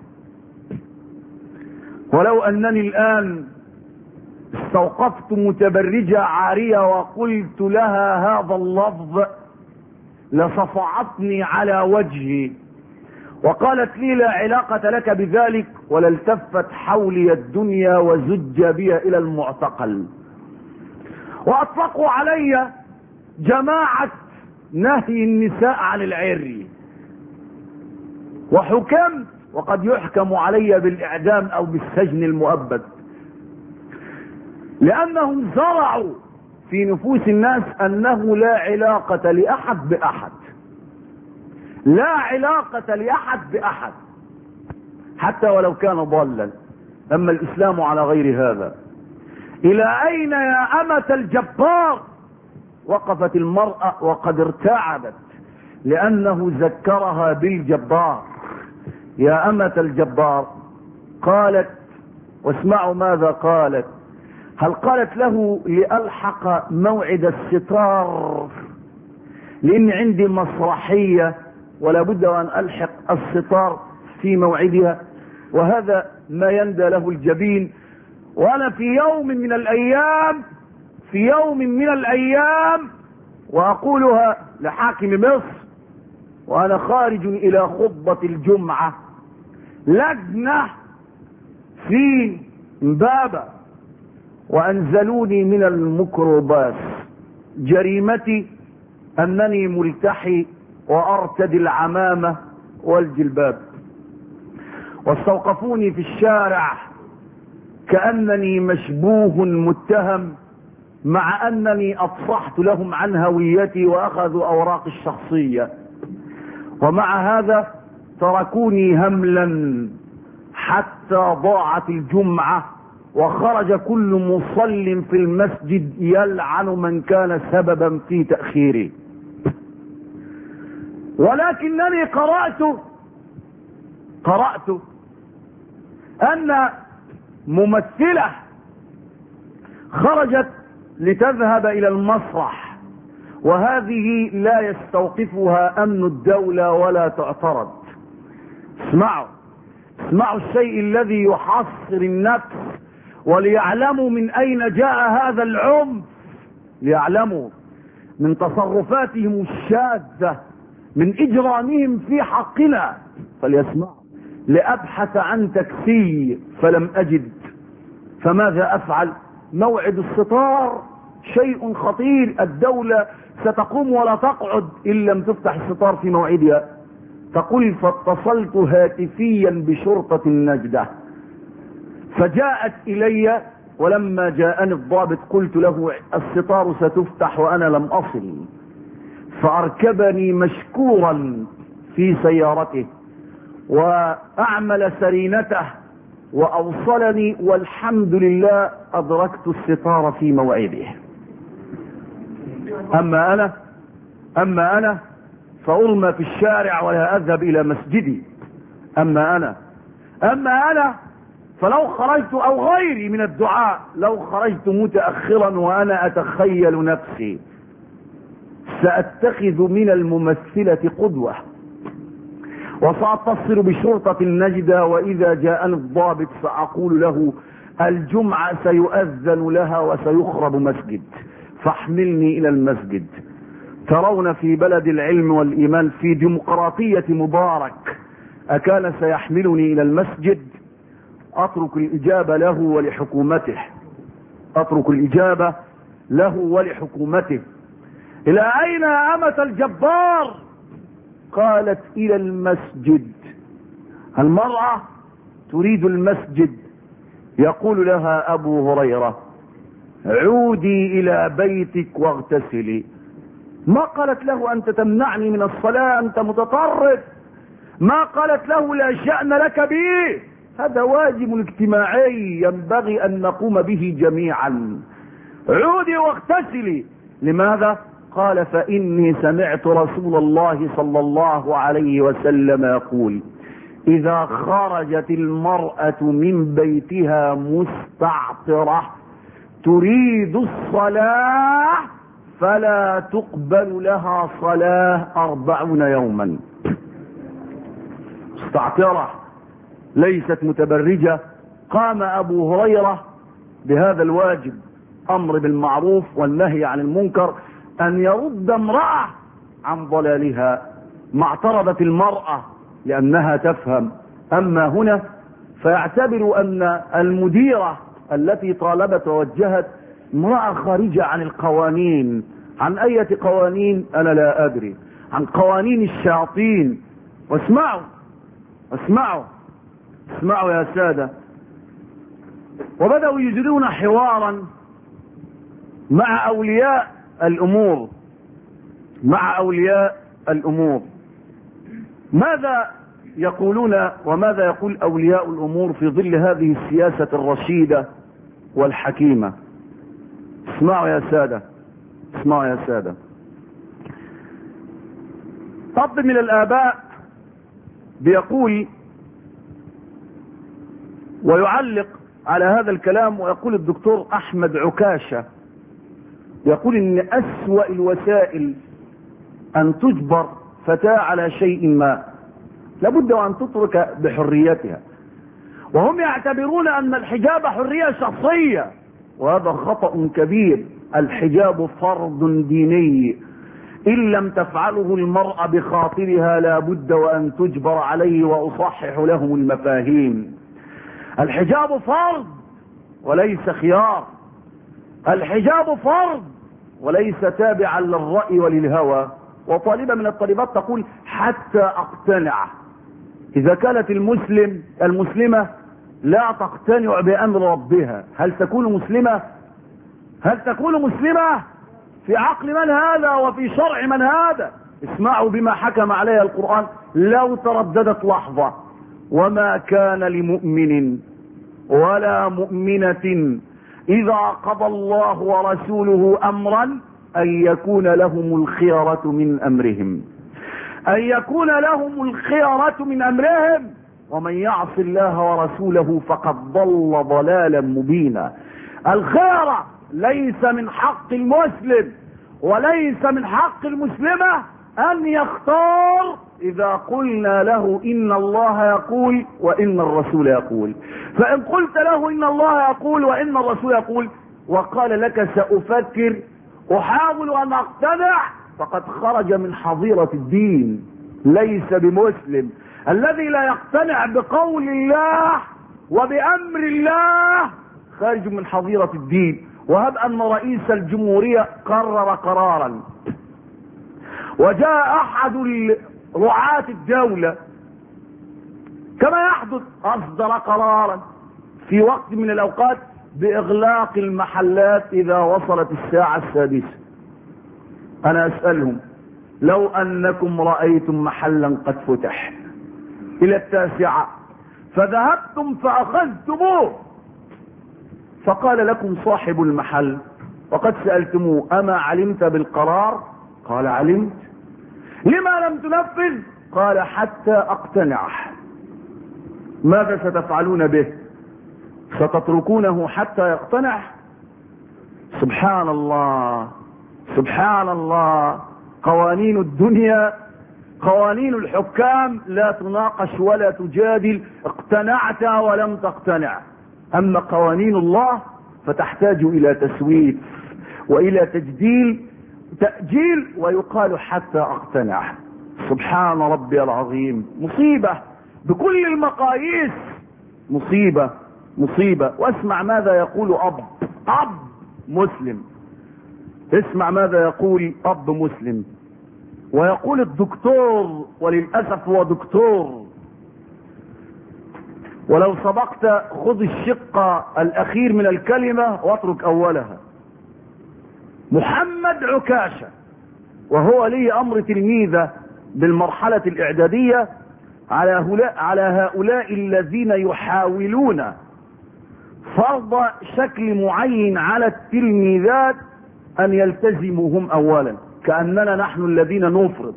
ولو أنني الآن استوقفت متبرجة عارية وقلت لها هذا اللفظ لصفعتني على وجهي وقالت لي لا علاقة لك بذلك، ولالتفت حولي الدنيا وزج بي إلى المعتقل. وأطلقوا علي جماعة نهي النساء عن العري، وحكمت وقد يحكم علي بالإعدام أو بالسجن المؤبد، لأنهم زرعوا في نفوس الناس أنه لا علاقة لأحد بأحد، لا علاقة لأحد بأحد حتى ولو كان ضالا. أما الإسلام على غير هذا. إلى أين يا أمة الجبار؟ وقفت المرأة وقد ارتعبت لأنه ذكرها بالجبار. يا أمة الجبار، قالت، واسمعوا ماذا قالت، هل قالت له لألحق موعد الستار لأن عندي مسرحية ولا بد وأن ألحق الستار في موعدها، وهذا ما يندى له الجبين، وأنا في يوم من الأيام في يوم من الأيام وأقولها لحاكم مصر وأنا خارج إلى خطبة الجمعة، لجنة في امبابة وأنزلوني من الميكروباص، جريمتي أنني ملتحي وأرتدي العمامة والجلباب، واستوقفوني في الشارع كأنني مشبوه متهم، مع أنني أفصحت لهم عن هويتي وأخذوا أوراق الشخصية، ومع هذا تركوني هملا حتى ضاعت الجمعة وخرج كل مصل في المسجد يلعن من كان سببا في تأخيره. ولكنني قرأت قرأت أن ممثلة خرجت لتذهب إلى المسرح، وهذه لا يستوقفها أمن الدولة ولا تعترض. اسمعوا اسمعوا الشيء الذي يحصر النفس، وليعلموا من أين جاء هذا العنف، ليعلموا من تصرفاتهم الشاذة، من إجرامهم في حقنا. فليسمعوا. لأبحث عن تاكسي فلم أجد، فماذا أفعل؟ موعد الستار شيء خطير، الدولة ستقوم ولا تقعد إن لم تفتح الستار في موعدها. تقول فاتصلت هاتفيا بشرطة النجدة فجاءت إلي، ولما جاءني الضابط قلت له الستار ستفتح وأنا لم أصل، فأركبني مشكورا في سيارته وأعمل سرينته وأوصلني، والحمد لله أدركت الستار في موعده. أما أنا أما أنا فأرمى في الشارع ولا أذهب إلى مسجدي. أما أنا أما أنا فلو خرجت، أو غيري من الدعاء، لو خرجت متأخرا وأنا أتخيل نفسي سأتخذ من الممثلة قدوة، وسأتصل بشرطة النجدة، وإذا جاءني الضابط سأقول له الجمعة سيؤذن لها وسيخرب مسجد، فاحملني إلى المسجد. ترون في بلد العلم والإيمان في ديمقراطية مبارك أكان سيحملني إلى المسجد؟ أترك الإجابة له ولحكومته، أترك الإجابة له ولحكومته. إلى أين يا أمة الجبار؟ قالت إلى المسجد. المرأة تريد المسجد، يقول لها أبو هريرة عودي إلى بيتك واغتسلي. ما قالت له أنت تمنعني من الصلاة، أنت متطرف. ما قالت له لا شأن لك به، هذا واجب اجتماعي ينبغي أن نقوم به جميعا. عودي واغتسلي. لماذا؟ قال فإني سمعت رسول الله صلى الله عليه وسلم يقول إذا خرجت المرأة من بيتها مستعطرة تريد الصلاة فلا تقبل لها صلاة أربعون يوما. مستعطرة ليست متبرجة. قام أبو هريرة بهذا الواجب، أمر بالمعروف والنهي عن المنكر، أن يرد امرأة عن ضلالها. ما اعترضت المرأة لأنها تفهم. أما هنا فيعتبر أن المديرة التي طالبت ووجهت امرأة خارجة عن القوانين. عن أي قوانين أنا لا أدري، عن قوانين الشياطين. واسمعوا اسمعوا اسمعوا يا سادة. وبدأوا يجرون حوارا مع أولياء الأمور مع أولياء الأمور ماذا يقولون وماذا يقول أولياء الأمور في ظل هذه السياسة الرشيدة والحكيمة؟ اسمعوا يا سادة اسمعوا يا سادة. طب من الآباء بيقول ويعلق على هذا الكلام، ويقول الدكتور أحمد عكاشة يقول إن أسوأ الوسائل أن تجبر فتاة على شيء ما، لابد وأن تترك بحريتها. وهم يعتبرون أن الحجاب حرية شخصية، وهذا خطأ كبير. الحجاب فرض ديني، إن لم تفعله المرأة بخاطرها لابد وأن تجبر عليه، وأصحح لهم المفاهيم. الحجاب فرض وليس خيار. الحجاب فرض وليس تابعا للرأي وللهوى. وطالبة من الطالبات تقول حتى أقتنع. إذا كانت المسلم المسلمة لا تقتنع بأمر ربها، هل تكون مسلمة؟ هل تكون مسلمة؟ في عقل من هذا وفي شرع من هذا؟ اسمعوا بما حكم عليها القرآن. لو ترددت لحظة وما كان لمؤمن ولا مؤمنة إذا قضى الله ورسوله أمرا أن يكون لهم الخيرة من أمرهم أن يكون لهم الخيرة من أمرهم ومن يعص الله ورسوله فقد ضل ضلالا مبينا. الخيرة ليس من حق المسلم وليس من حق المسلمة أن يختار إذا قلنا له إن الله يقول وإن الرسول يقول. فإن قلت له إن الله يقول وإن الرسول يقول وقال لك سأفكر أحاول أن أقتنع، فقد خرج من حظيرة الدين، ليس بمسلم. الذي لا يقتنع بقول الله وبأمر الله خارج من حظيرة الدين. وهب أن رئيس الجمهورية قرر قرارا وجاء أحد رعاة الدولة كما يحدث أصدر قرارا في وقت من الأوقات بإغلاق المحلات إذا وصلت الساعة السادسة. أنا أسألهم لو أنكم رأيتم محلا قد فتح إلى التاسعة فذهبتم فأخذتموه فقال لكم صاحب المحل وقد سألتموه أما علمت بالقرار؟ قال علمت. لما لم تنفذ؟ قال حتى أقتنع. ماذا ستفعلون به؟ ستتركونه حتى يقتنع؟ سبحان الله سبحان الله. قوانين الدنيا قوانين الحكام لا تناقش ولا تجادل، اقتنعت ولم تقتنع. اما قوانين الله فتحتاج الى تسويف والى تجديل تأجيل، ويقال حتى اقتنع. سبحان ربي العظيم. مصيبة بكل المقاييس، مصيبة مصيبة. واسمع ماذا يقول اب اب مسلم، اسمع ماذا يقول اب مسلم، ويقول الدكتور، وللأسف هو دكتور، ولو سبقت خذ الشق الأخير من الكلمة واترك أولها. محمد عكاشة، وهو لي أمر تلميذة بالمرحلة الإعدادية على هؤلاء, على هؤلاء الذين يحاولون فرض شكل معين على التلميذات أن يلتزموا هم أولا، كأننا نحن الذين نفرض.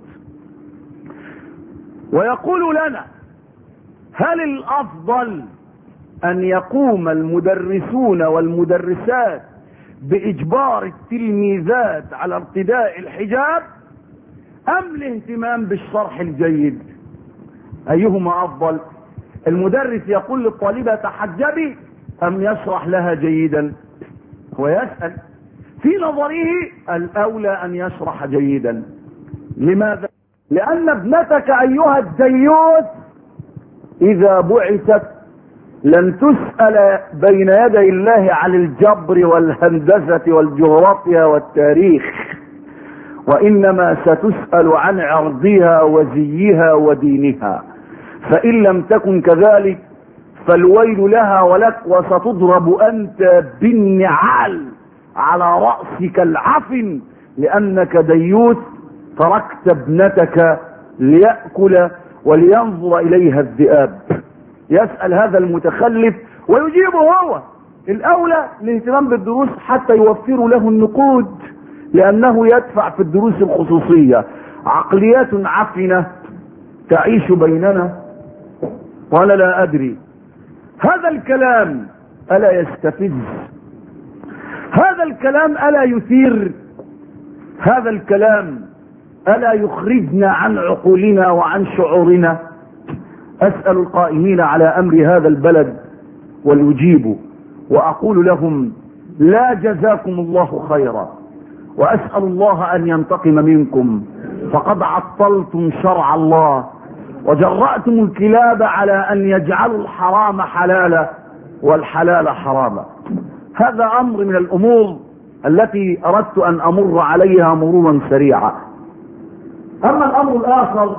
ويقول لنا: هل الأفضل أن يقوم المدرسون والمدرسات بإجبار التلميذات على ارتداء الحجاب أم الاهتمام بالشرح الجيد؟ أيهما أفضل؟ المدرس يقول للطالبة تحجبي أم يشرح لها جيدا؟ هو يسأل. في نظره الأولى أن يشرح جيدا. لماذا؟ لأن ابنتك أيها الديوث إذا بعثت لن تسأل بين يدي الله عن الجبر والهندسة والجغرافيا والتاريخ، وإنما ستسأل عن عرضها وزيها ودينها. فإن لم تكن كذلك فالويل لها ولك، وستضرب أنت بالنعال على رأسك العفن، لأنك ديوث تركت ابنتك ليأكل ولينظر إليها الذئاب. يسأل هذا المتخلف ويجيبه هو. الأولى الاهتمام بالدروس حتى يوفر له النقود، لأنه يدفع في الدروس الخصوصية. عقليات عفنة تعيش بيننا ولا لا أدري. هذا الكلام ألا يستفز؟ هذا الكلام ألا يثير؟ هذا الكلام ألا يخرجنا عن عقولنا وعن شعورنا؟ أسأل القائمين على أمر هذا البلد وليجيبوا، وأقول لهم: لا جزاكم الله خيرا، وأسأل الله أن ينتقم منكم، فقد عطلتم شرع الله وجرأتم الكلاب على أن يجعلوا الحرام حلالا والحلال حراما. هذا أمر من الأمور التي أردت أن أمر عليها مرورا سريعا. أما الأمر الآخر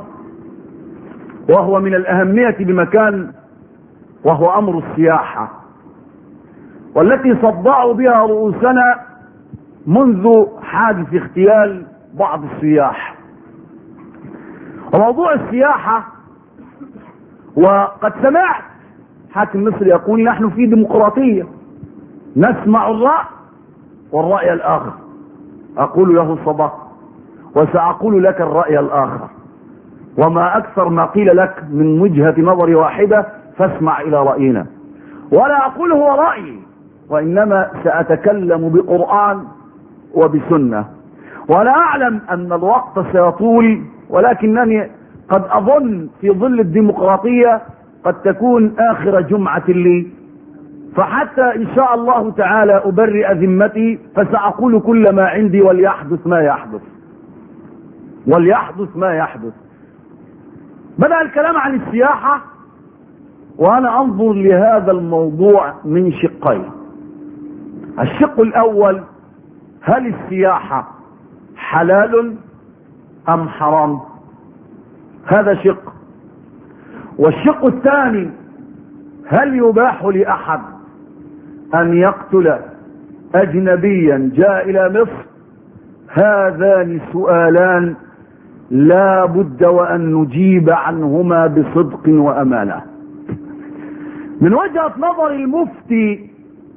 وهو من الأهمية بمكان، وهو أمر السياحة، والتي صدعوا بها رؤوسنا منذ حادث اغتيال بعض السياح. وموضوع السياحة، وقد سمعت حاكم مصر يقول: نحن في ديمقراطية نسمع الرأي والرأي الآخر. أقول له: صدق، وسأقول لك الرأي الآخر، وما أكثر ما قيل لك من وجهة نظر واحدة فاسمع إلى رأينا. ولا أقول هو رأيي، وإنما سأتكلم بقرآن وبسنة. وأنا أعلم أن الوقت سيطول، ولكنني قد أظن في ظل الديمقراطية قد تكون آخر جمعة لي، فحتى إن شاء الله تعالى أبرئ ذمتي فسأقول كل ما عندي، وليحدث ما يحدث وليحدث ما يحدث. بدأ الكلام عن السياحة، وأنا أنظر لهذا الموضوع من شقين. الشق الأول: هل السياحة حلال أم حرام؟ هذا شق. والشق الثاني: هل يباح لأحد أن يقتل أجنبيا جاء إلى مصر؟ هذان سؤالان لا بد وأن نجيب عنهما بصدق وأمانة. من وجهة نظر المفتي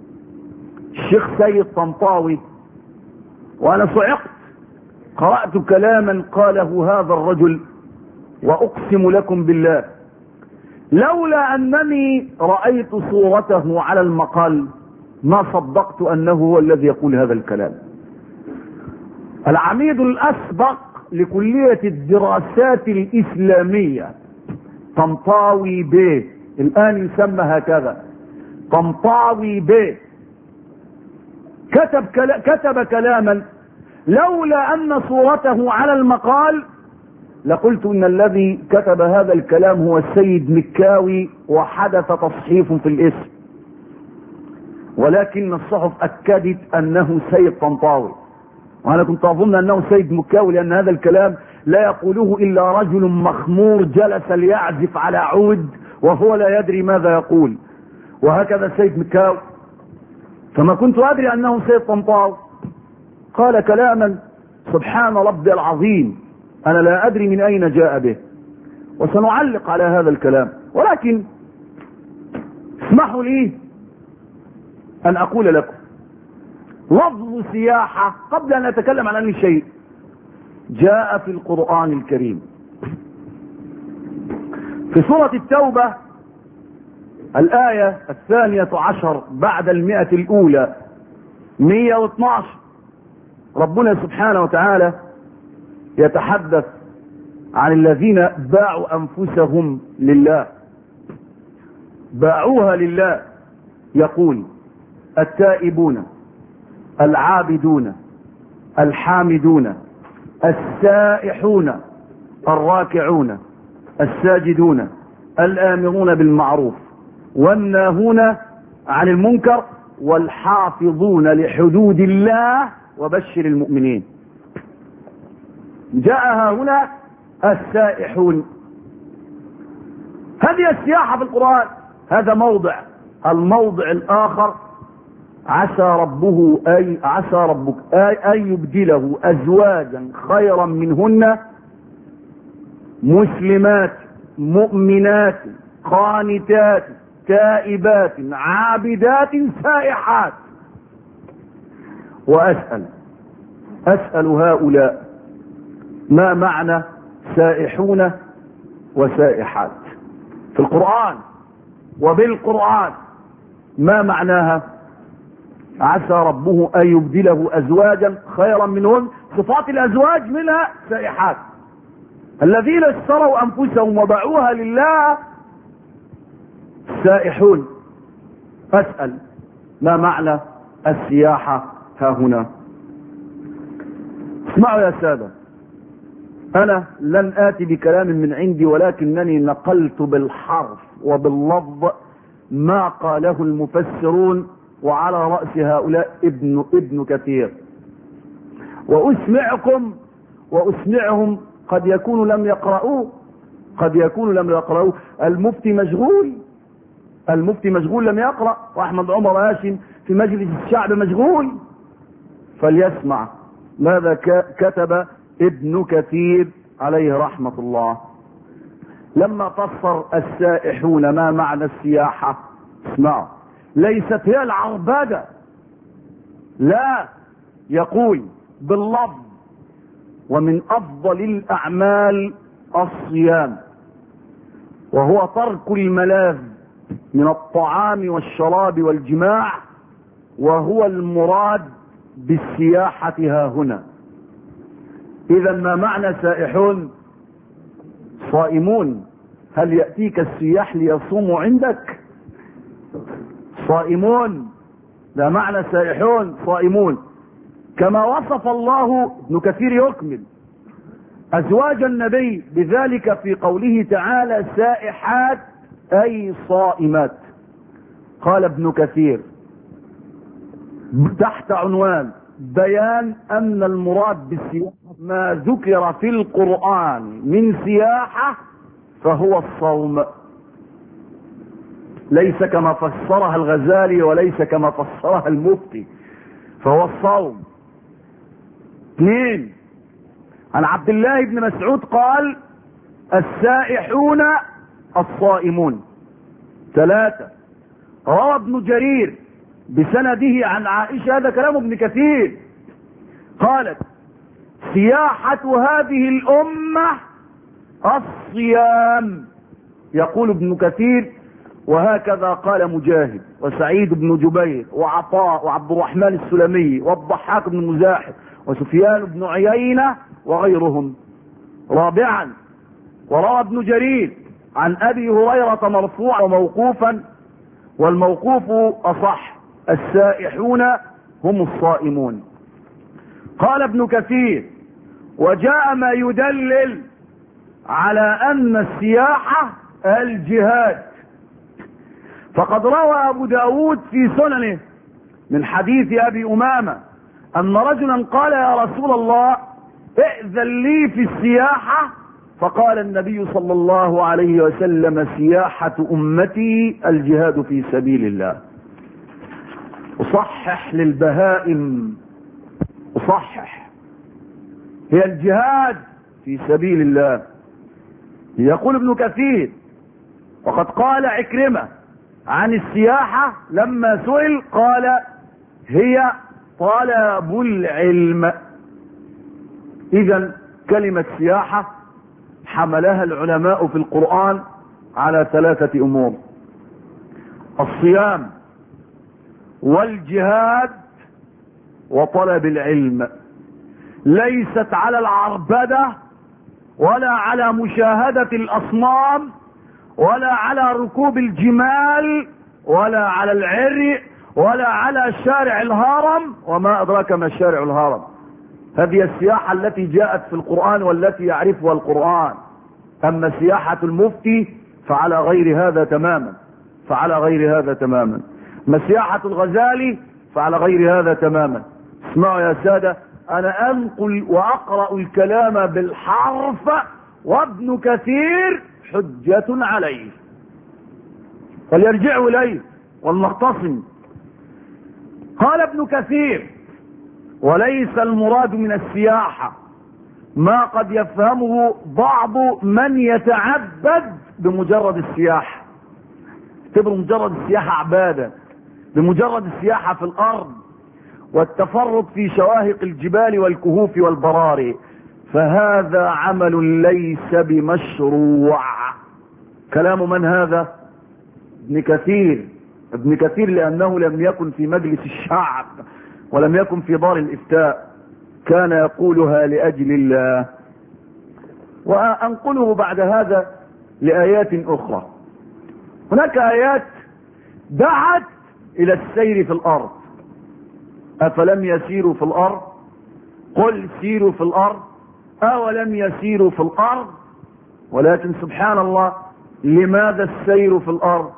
الشيخ سيد طنطاوي، وأنا صعقت قرأت كلاما قاله هذا الرجل، وأقسم لكم بالله لولا أنني رأيت صورته على المقال ما صدقت أنه هو الذي يقول هذا الكلام. العميد الأسبق لكلية الدراسات الإسلامية طنطاوي بيه، الآن يسمى هكذا طنطاوي بيه، كتب كلا كتب كلاما لولا أن صورته على المقال لقلت إن الذي كتب هذا الكلام هو السيد مكاوي وحدث تصحيف في الاسم، ولكن الصحف أكدت أنه سيد طنطاوي، وأنا كنت أظن أنه سيد مكاوي لأن هذا الكلام لا يقوله إلا رجل مخمور جلس ليعزف على عود وهو لا يدري ماذا يقول، وهكذا سيد مكاوي، فما كنت أدري أنه سيد طنطاوي. قال كلاما سبحان ربي العظيم أنا لا أدري من أين جاء به، وسنعلق على هذا الكلام، ولكن اسمحوا لي أن أقول لكم لفظ سياحة قبل أن أتكلم عن أي شيء جاء في القرآن الكريم في سورة التوبة الآية الثانية عشر بعد المئة الأولى مئة واثني عشر. ربنا سبحانه وتعالى يتحدث عن الذين باعوا أنفسهم لله، باعوها لله، يقول التائبون العابدون الحامدون السائحون الراكعون الساجدون الآمرون بالمعروف والناهون عن المنكر والحافظون لحدود الله وبشر المؤمنين. جاءها هنا السائحون، هذه السياحة في القرآن، هذا موضع. الموضع الآخر عسى ربه أي عسى ربك أي أن يبدله أزواجا خيرا منهن مسلمات مؤمنات قانتات تائبات عابدات سائحات. وأسأل أسأل هؤلاء ما معنى سائحون وسائحات في القرآن وبالقرآن؟ ما معناها عسى ربه أن يبدله أزواجا خيرا منهن؟ صفات الأزواج منها سائحات، الذين اشتروا أنفسهم وباعوها لله سائحون. أسأل ما معنى السياحة ها هنا؟ اسمعوا يا سادة، أنا لن آتي بكلام من عندي، ولكنني نقلت بالحرف وباللفظ ما قاله المفسرون، وعلى رأس هؤلاء ابن ابن كثير، وأسمعكم وأسمعهم قد يكونوا لم يقرأوه، قد يكونوا لم يقرأوه. المفتي مشغول، المفتي مشغول لم يقرأ، وأحمد عمر هاشم في مجلس الشعب مشغول، فليسمع ماذا كتب ابن كثير عليه رحمة الله لما فسر السائحون ما معنى السياحة. اسمعوا، ليست هي العربدة، لا، يقول باللفظ ومن أفضل الأعمال الصيام، وهو ترك الملاذ من الطعام والشراب والجماع، وهو المراد بالسياحة ها هنا. إذا ما معنى سائحون؟ صائمون. هل يأتيك السياح ليصوموا عندك؟ صائمون، لا معنى سائحون صائمون. كما وصف الله، ابن كثير يكمل أزواج النبي بذلك في قوله تعالى سائحات أي صائمات. قال ابن كثير تحت عنوان بيان أن المراد بالسياحة ما ذكر في القرآن من سياحة فهو الصوم، ليس كما فسرها الغزالي وليس كما فسرها المفتي، فهو الصوم. اثنين، عن عبد الله بن مسعود قال السائحون الصائمون. ثلاثة، روى ابن جرير بسنده عن عائشة، هذا كلام ابن كثير، قالت سياحة هذه الأمة الصيام. يقول ابن كثير وهكذا قال مجاهد وسعيد بن جبير وعطاء وعبد الرحمن السلمي والضحاك بن مزاحم وسفيان بن عيينة وغيرهم. رابعا، وروى ابن جرير عن ابي هريرة مرفوعا وموقوفا، والموقوف اصح، السائحون هم الصائمون. قال ابن كثير: وجاء ما يدلل على ان السياحة الجهاد، فقد روى ابو داود في سننه من حديث ابي امامة ان رجلا قال: يا رسول الله ائذن لي في السياحة، فقال النبي صلى الله عليه وسلم: سياحة امتي الجهاد في سبيل الله. اصحح للبهائم، اصحح، هي الجهاد في سبيل الله. يقول ابن كثير: وقد قال عكرمة عن السياحة لما سئل قال: هي طلب العلم. اذا كلمة سياحة حملها العلماء في القرآن على ثلاثة امور: الصيام والجهاد وطلب العلم، ليست على العربدة ولا على مشاهدة الاصنام ولا على ركوب الجمال ولا على العري ولا على شارع الهرم، وما ادراك ما شارع الهرم. هذه السياحة التي جاءت في القرآن والتي يعرفها القرآن. اما سياحة المفتي فعلى غير هذا تماما، فعلى غير هذا تماما. اما سياحة الغزالي فعلى غير هذا تماما. اسمعوا يا سادة، انا انقل واقرأ الكلام بالحرف، وابن كثير حجة عليه، فليرجعوا اليه ولنختصم. قال ابن كثير: وليس المراد من السياحة ما قد يفهمه بعض من يتعبد بمجرد السياحة، اعتبروا مجرد السياحة عبادة، بمجرد السياحة في الارض والتفرد في شواهق الجبال والكهوف والبراري، فهذا عمل ليس بمشروع. كلام من هذا؟ ابن كثير. ابن كثير لانه لم يكن في مجلس الشعب ولم يكن في دار الافتاء، كان يقولها لاجل الله. وانقله بعد هذا لايات اخرى. هناك ايات دعت الى السير في الارض: افلم يسيروا في الارض، قل سيروا في الارض، اولم يسيروا في الارض. ولكن سبحان الله، لماذا السير في الارض؟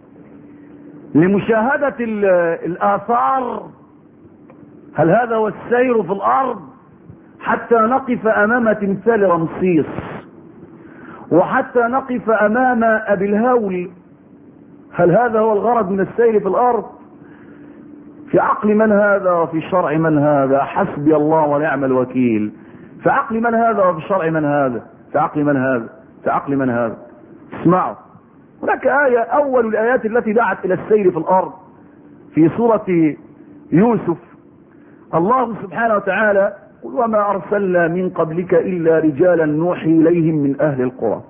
لمشاهدة الاثار؟ هل هذا هو السير في الارض؟ حتى نقف امام تمثال رمسيس، وحتى نقف امام ابي الهول؟ هل هذا هو الغرض من السير في الارض؟ في عقل من هذا وفي شرع من هذا؟ حسبي الله ونعم الوكيل. في عقل من هذا وفي شرع من هذا؟ في عقل من هذا؟ في عقل من هذا؟ اسمعوا، هناك آية أول الآيات التي دعت إلى السير في الأرض في سورة يوسف. الله سبحانه وتعالى: قل وما أرسلنا من قبلك إلا رجالا نوحي إليهم من أهل القرى.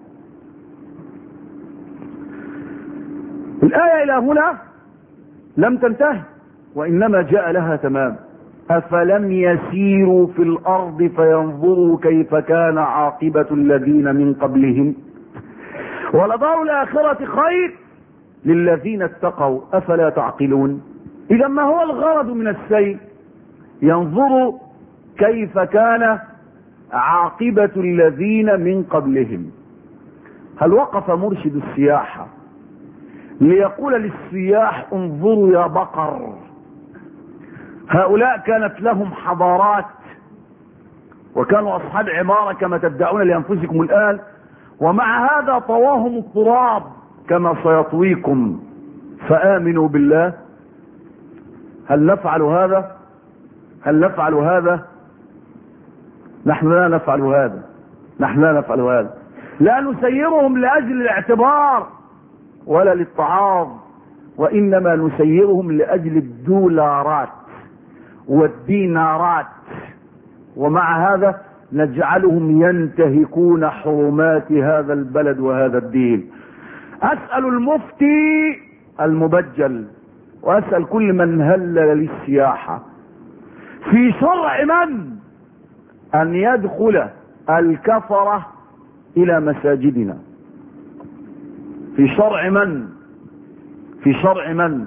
الآية إلى هنا لم تنتهي، وإنما جاء لها تمام: أفلم يسيروا في الأرض فينظروا كيف كان عاقبة الذين من قبلهم ولدار الآخرة خير للذين اتقوا أفلا تعقلون. إذا ما هو الغرض من السير؟ ينظروا كيف كان عاقبة الذين من قبلهم. هل وقف مرشد السياحة ليقول للسياح انظروا يا بقر؟ هؤلاء كانت لهم حضارات وكانوا أصحاب عمارة كما تدعون لأنفسكم الآن، ومع هذا طواهم التراب كما سيطويكم، فآمنوا بالله. هل نفعل هذا؟ هل نفعل هذا؟ نحن لا نفعل هذا، نحن لا نفعل هذا. لا نسيرهم لأجل الاعتبار ولا للتعاظ، وإنما نسيرهم لأجل الدولارات والدينارات، ومع هذا نجعلهم ينتهكون حرمات هذا البلد وهذا الدين. أسأل المفتي المبجل وأسأل كل من هلل للسياحة: في شرع من أن يدخل الكفرة إلى مساجدنا؟ في شرع من؟ في شرع من؟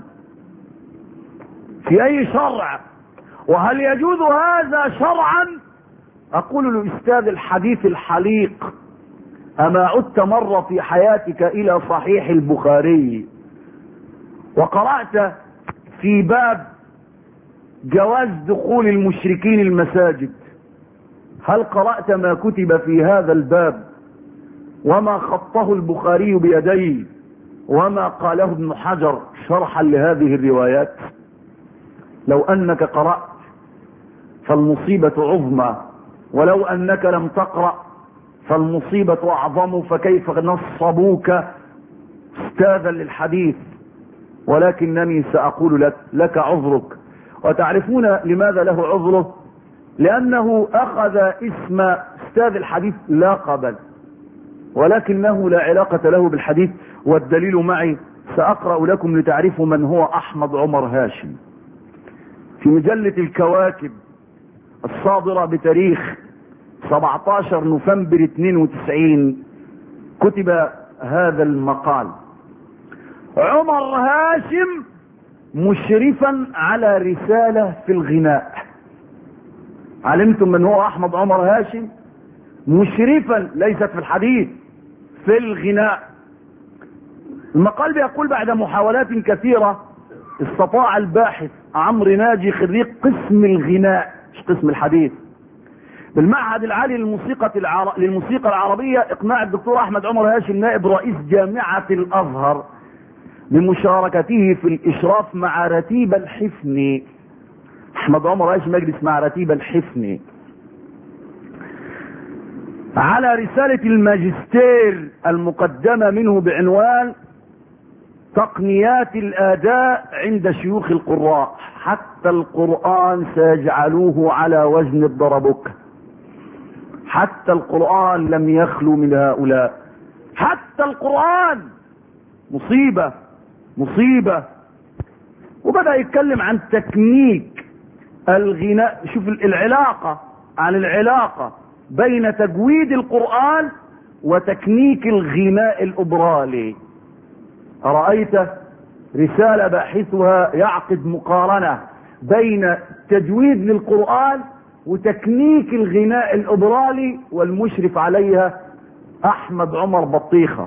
في أي شرع؟ وهل يجوز هذا شرعا؟ أقول لأستاذ الحديث الحليق: أما عدت مرة في حياتك إلى صحيح البخاري وقرأت في باب جواز دخول المشركين المساجد؟ هل قرأت ما كتب في هذا الباب وما خطه البخاري بيديه وما قاله ابن حجر شرحا لهذه الروايات؟ لو أنك قرأت فالمصيبة عظمى، ولو أنك لم تقرأ فالمصيبة أعظم، فكيف نصبوك استاذا للحديث؟ ولكنني سأقول لك لك عذرك. وتعرفون لماذا له عذره؟ لأنه أخذ اسم استاذ الحديث لا قبل، ولكنه لا علاقة له بالحديث. والدليل معي، سأقرأ لكم لتعرفوا من هو أحمد عمر هاشم. في مجلة الكواكب الصادرة بتاريخ سبعة عشر نوفمبر اثنين وتسعين كتب هذا المقال: عمر هاشم مشرفا على رسالة في الغناء. علمتم من هو أحمد عمر هاشم؟ مشرفا، ليست في الحديث، في الغناء. المقال بيقول: بعد محاولات كثيرة استطاع الباحث عمرو ناجي خريج قسم الغناء مش قسم الحديث بالمعهد العالي للموسيقى العر... للموسيقى العربية اقناع الدكتور احمد عمر هاشم نائب رئيس جامعة الازهر بمشاركته في الاشراف مع رتيب الحفني. احمد عمر هاشم يجلس مع رتيب الحفني على رسالة الماجستير المقدمة منه بعنوان تقنيات الاداء عند شيوخ القراء، حتى القرآن سيجعلوه على وزن الضربك. حتى القرآن لم يخلو من هؤلاء، حتى القرآن. مصيبة مصيبة. وبدأ يتكلم عن تكنيك الغناء. شوف العلاقة، عن العلاقة بين تجويد القرآن وتكنيك الغناء الأوبرالي. أرأيت رسالة باحثها يعقد مقارنة بين تجويد للقرآن وتكنيك الغناء الأوبرالي، والمشرف عليها أحمد عمر بطيخة.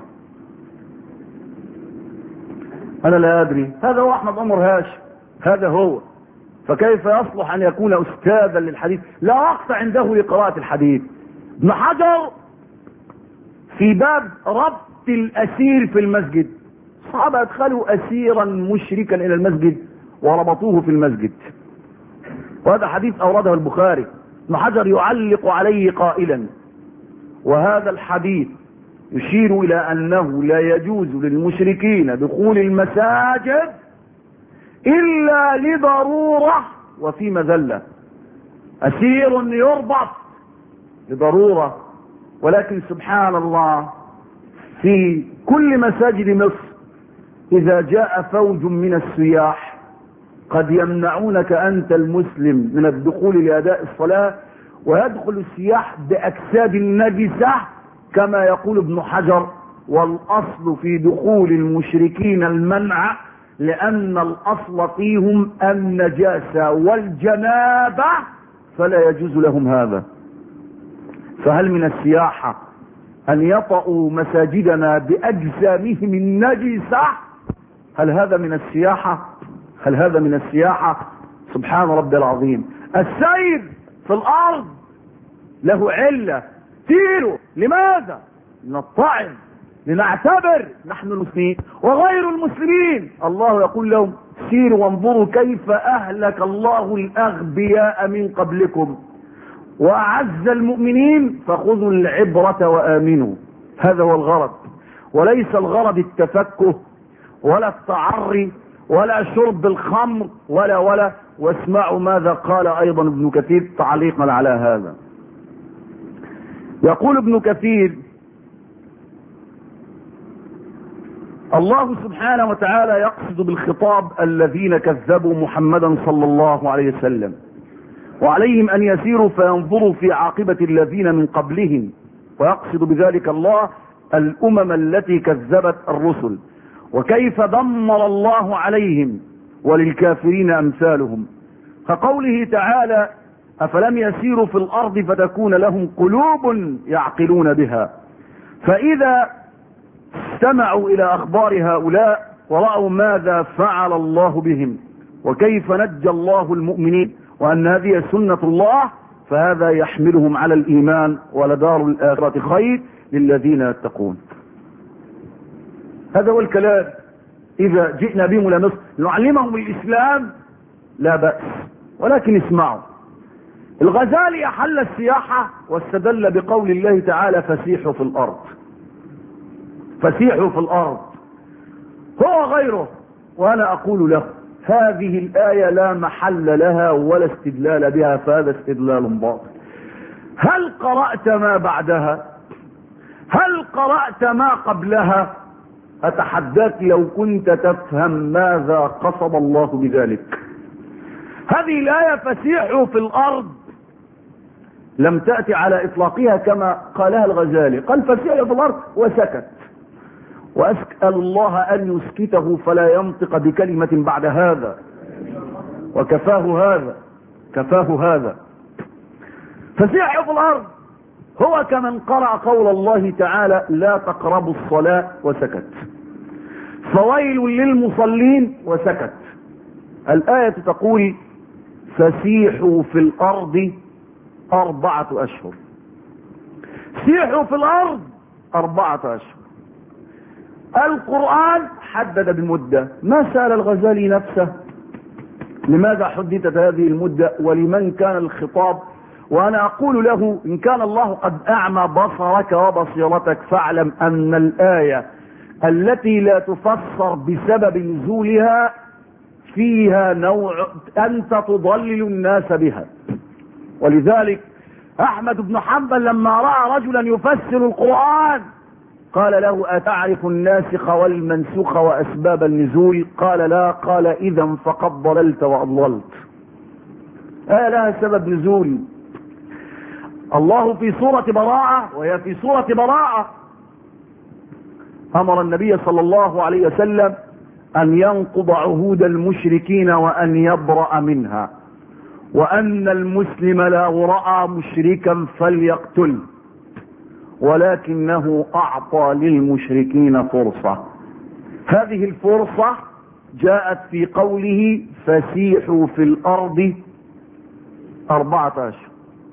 أنا لا أدري، هذا هو أحمد عمر هاشم، هذا هو. فكيف يصلح أن يكون أستاذا للحديث؟ لا وقت عنده لقراءة الحديث. ابن حجر في باب ربط الأسير في المسجد، الصحابة أدخلوا أسيرا مشركا إلى المسجد وربطوه في المسجد، وهذا حديث أورده البخاري. ابن حجر يعلق عليه قائلا: وهذا الحديث يشير إلى أنه لا يجوز للمشركين دخول المساجد إلا لضرورة وفي مذلة. أسير يربط لضرورة، ولكن سبحان الله في كل مساجد مصر إذا جاء فوج من السياح قد يمنعونك أنت المسلم من الدخول لأداء الصلاة، ويدخل السياح بأجساد نجسة كما يقول ابن حجر: والأصل في دخول المشركين المنع، لأن الأصل فيهم النجاسة والجنابة، فلا يجوز لهم هذا. فهل من السياحة أن يطأوا مساجدنا بأجسامهم النجسة؟ هل هذا من السياحة؟ هل هذا من السياحة؟ سبحان ربي العظيم. السير في الأرض له علة، سيروا. لماذا؟ لنطعم، لنعتبر نحن المسلمين وغير المسلمين. الله يقول لهم: سيروا وانظروا كيف أهلك الله الأغبياء من قبلكم وأعز المؤمنين فخذوا العبرة وآمنوا. هذا هو الغرض، وليس الغرض التفكه ولا التعري ولا شرب الخمر ولا ولا واسمعوا ماذا قال أيضا ابن كثير تعليقا على هذا. يقول ابن كثير: الله سبحانه وتعالى يقصد بالخطاب الذين كذبوا محمدا صلى الله عليه وسلم، وعليهم أن يسيروا فينظروا في عاقبة الذين من قبلهم، ويقصد بذلك الله الأمم التي كذبت الرسل، وكيف دمر الله عليهم، وللكافرين أمثالهم. كقوله تعالى: أفلم يسيروا في الأرض فتكون لهم قلوب يعقلون بها، فإذا استمعوا إلى أخبار هؤلاء ورأوا ماذا فعل الله بهم وكيف نجى الله المؤمنين وأن هذه سنة الله، فهذا يحملهم على الإيمان، ولدار الآخرة خير للذين يتقون. هذا هو الكلام. إذا جئنا بهم إلى مصر نعلمهم الإسلام لا بأس، ولكن اسمعوا. الغزالي أحل السياحة واستدل بقول الله تعالى: فسيحوا في الأرض. فسيحوا في الأرض هو غيره، وأنا أقول له هذه الآية لا محل لها ولا استدلال بها، فهذا استدلال باطل. هل قرأت ما بعدها؟ هل قرأت ما قبلها؟ أتحداك لو كنت تفهم ماذا قصد الله بذلك. هذه الآية فسيحوا في الأرض لم تأتي على إطلاقها كما قالها الغزالي، قال فسيحوا في الأرض وسكت، وأسأل الله أن يسكته فلا ينطق بكلمة بعد هذا، وكفاه هذا كفاه هذا. فسيحوا في الأرض هو كمن قرأ قول الله تعالى: لا تقربوا الصلاة وسكت، فويل للمصلين وسكت. الآية تقول: فسيحوا في الأرض أربعة أشهر. سيحوا في الأرض أربعة أشهر. القرآن حدد بمدة. ما سأل الغزالي نفسه لماذا حددت هذه المدة ولمن كان الخطاب؟ وأنا أقول له: إن كان الله قد أعمى بصرك وبصيرتك فاعلم أن الآية التي لا تفسر بسبب نزولها فيها نوع أنت تضلل الناس بها. ولذلك أحمد بن حنبل لما رأى رجلا يفسر القرآن قال له: أتعرف الناسخ والمنسوخ وأسباب النزول؟ قال: لا. قال: إذا فقد ضللت وأضللت. آه لها سبب نزول. الله في سورة براءة، وهي في سورة براءة، أمر النبي صلى الله عليه وسلم أن ينقض عهود المشركين وأن يبرأ منها، وأن المسلم لو رأى مشركا فليقتل، ولكنه أعطى للمشركين فرصة. هذه الفرصة جاءت في قوله: فسيحوا في الأرض أربعة أشهر.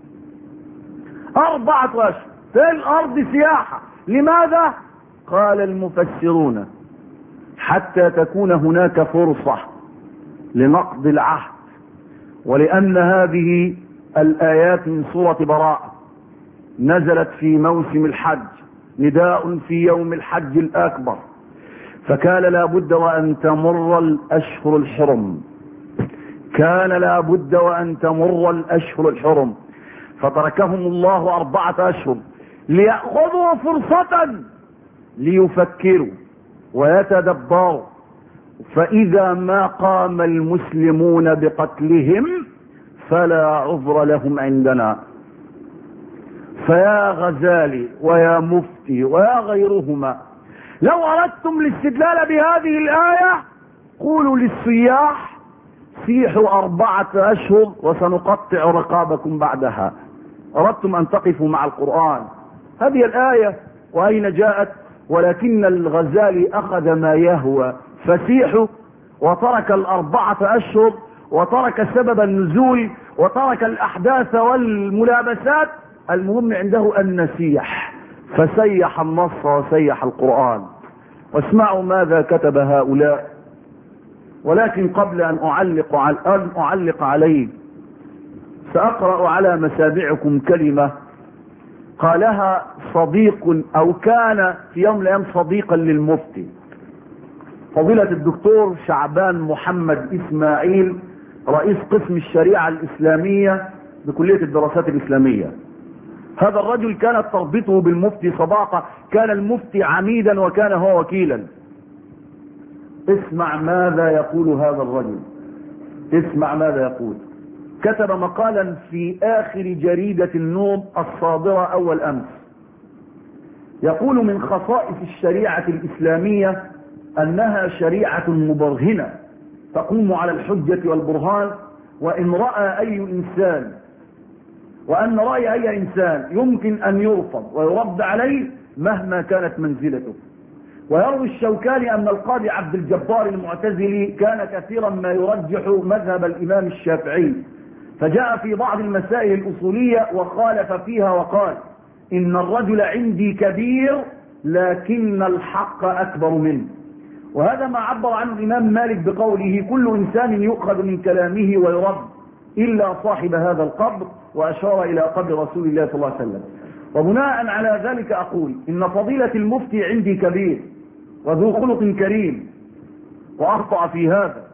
أربعة أشهر في الأرض سياحة. لماذا؟ قال المفسرون: حتى تكون هناك فرصة لنقض العهد، ولأن هذه الآيات من سورة براءة نزلت في موسم الحج، نداء في يوم الحج الأكبر، فكان لا بد وأن تمر الأشهر الحرم. كان لا بد وأن تمر الأشهر الحرم، فتركهم الله أربعة أشهر ليأخذوا فرصة ليفكروا ويتدبروا. فإذا ما قام المسلمون بقتلهم فلا عذر لهم عندنا. فيا غزالي ويا مفتي ويا غيرهما، لو أردتم الاستدلال بهذه الآية قولوا للسياح: سيحوا أربعة أشهر وسنقطع رقابكم بعدها. أردتم أن تقفوا مع القرآن. هذه الآية وأين جاءت؟ ولكن الغزالي أخذ ما يهوى، فسيحوا، وترك الأربعة أشهر، وترك سبب النزول، وترك الأحداث والملابسات. المهم عنده النسيح، فسيح النص وسيح القرآن. واسمعوا ماذا كتب هؤلاء. ولكن قبل أن أعلق على أن أعلق عليه سأقرأ على مسامعكم كلمة قالها صديق، أو كان في يوم من الأيام صديقا للمفتي فضيلة الدكتور شعبان محمد إسماعيل، رئيس قسم الشريعة الإسلامية بكلية الدراسات الإسلامية. هذا الرجل كانت تربطه بالمفتي صداقة، كان المفتي عميدا وكان هو وكيلا. اسمع ماذا يقول هذا الرجل، اسمع ماذا يقول. كتب مقالا في آخر جريدة النوم الصادرة أول أمس، يقول من خصائص الشريعة الإسلامية أنها شريعة مبرهنة تقوم على الحجة والبرهان، وإن رأى أي إنسان وأن رأي أي إنسان يمكن أن يرفض ويرد عليه مهما كانت منزلته. ويروي الشوكاني أن القاضي عبد الجبار المعتزلي كان كثيرا ما يرجح مذهب الإمام الشافعي، فجاء في بعض المسائل الأصولية وخالف فيها وقال إن الرجل عندي كبير لكن الحق أكبر منه. وهذا ما عبر عنه الإمام مالك بقوله كل إنسان يؤخذ من كلامه ويرد إلا صاحب هذا القبر، وأشار إلى قبر رسول الله صلى الله عليه وسلم. وبناء على ذلك أقول إن فضيلة المفتي عندي كبير وذو خلق كريم، وأخطأ في هذا،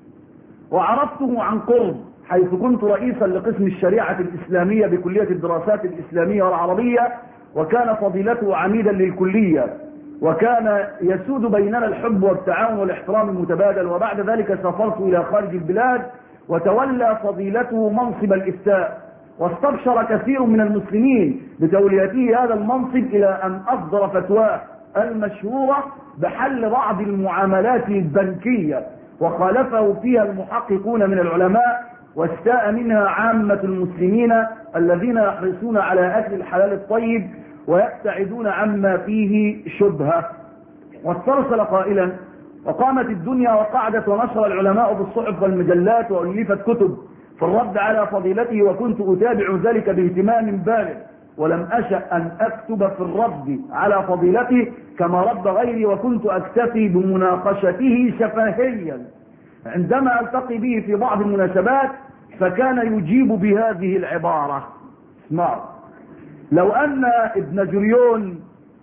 وعرفته عن قرب حيث كنت رئيسا لقسم الشريعة الإسلامية بكلية الدراسات الإسلامية والعربية، وكان فضيلته عميدا للكلية، وكان يسود بيننا الحب والتعاون والاحترام المتبادل. وبعد ذلك سافرت إلى خارج البلاد وتولى فضيلته منصب الإفتاء، واستبشر كثير من المسلمين بتوليته هذا المنصب إلى أن أصدر فتواه المشهورة بحل بعض المعاملات البنكية، وخالفه فيها المحققون من العلماء، واستاء منها عامة المسلمين الذين يحرصون على أكل الحلال الطيب ويبتعدون عما فيه شبهة. واسترسل قائلا وقامت الدنيا وقعدت ونشر العلماء بالصحف والمجلات وألفت كتب في الرد على فضيلته، وكنت أتابع ذلك باهتمام بالغ، ولم أشأ أن أكتب في الرد على فضيلته كما رد غيري، وكنت أكتفي بمناقشته شفهيا عندما ألتقي به في بعض المناسبات، فكان يجيب بهذه العبارة. اسمعوا، لو أن ابن جريون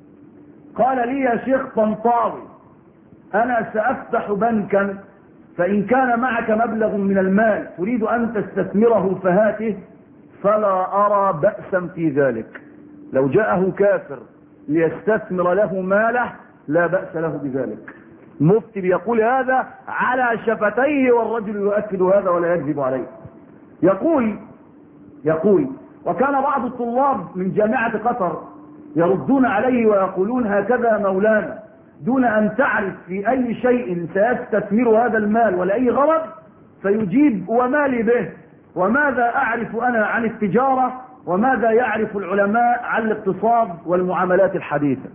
قال لي يا شيخ طنطاوي أنا سأفتح بنكا، فإن كان معك مبلغ من المال تريد أن تستثمره فهاته، فلا أرى بأسا في ذلك. لو جاءه كافر ليستثمر له ماله لا بأس له بذلك. مفتي بيقول هذا على شفتيه، والرجل يؤكد هذا ولا يكذب عليه. يقول يقول وكان بعض الطلاب من جامعة قطر يردون عليه ويقولون هكذا مولانا، دون أن تعرف في أي شيء سيستثمر هذا المال ولا أي غرض، فيجيب وما لي به، وماذا أعرف أنا عن التجارة، وماذا يعرف العلماء عن الاقتصاد والمعاملات الحديثة.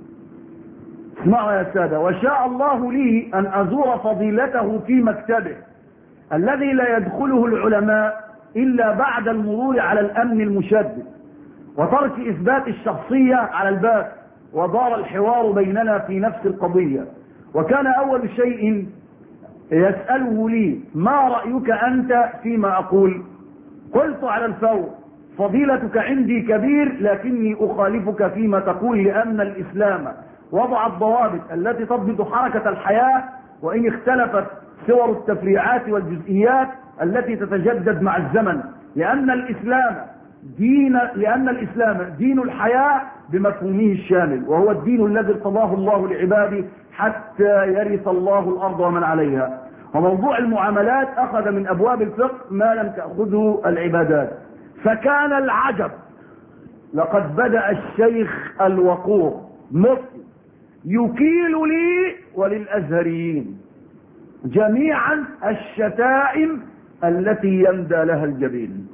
اسمعوا يا سادة، وشاء الله لي أن أزور فضيلته في مكتبه الذي لا يدخله العلماء إلا بعد المرور على الأمن المشدد وترك إثبات الشخصية على الباب، ودار الحوار بيننا في نفس القضية. وكان أول شيء يسأله لي ما رأيك أنت فيما أقول؟ قلت على الفور فضيلتك عندي كبير لكني أخالفك فيما تقول، لأن الإسلام وضع الضوابط التي تضبط حركة الحياة، وإن اختلفت صور التفريعات والجزئيات التي تتجدد مع الزمن، لأن الإسلام دين لأن الإسلام دين الحياة بمفهومه الشامل، وهو الدين الذي ارتضاه الله لعباده حتى يرث الله الأرض ومن عليها. وموضوع المعاملات أخذ من أبواب الفقه ما لم تأخذه العبادات. فكان العجب، لقد بدأ الشيخ الوقور مفتي يكيل لي وللأزهريين جميعا الشتائم التي يندى لها الجبين.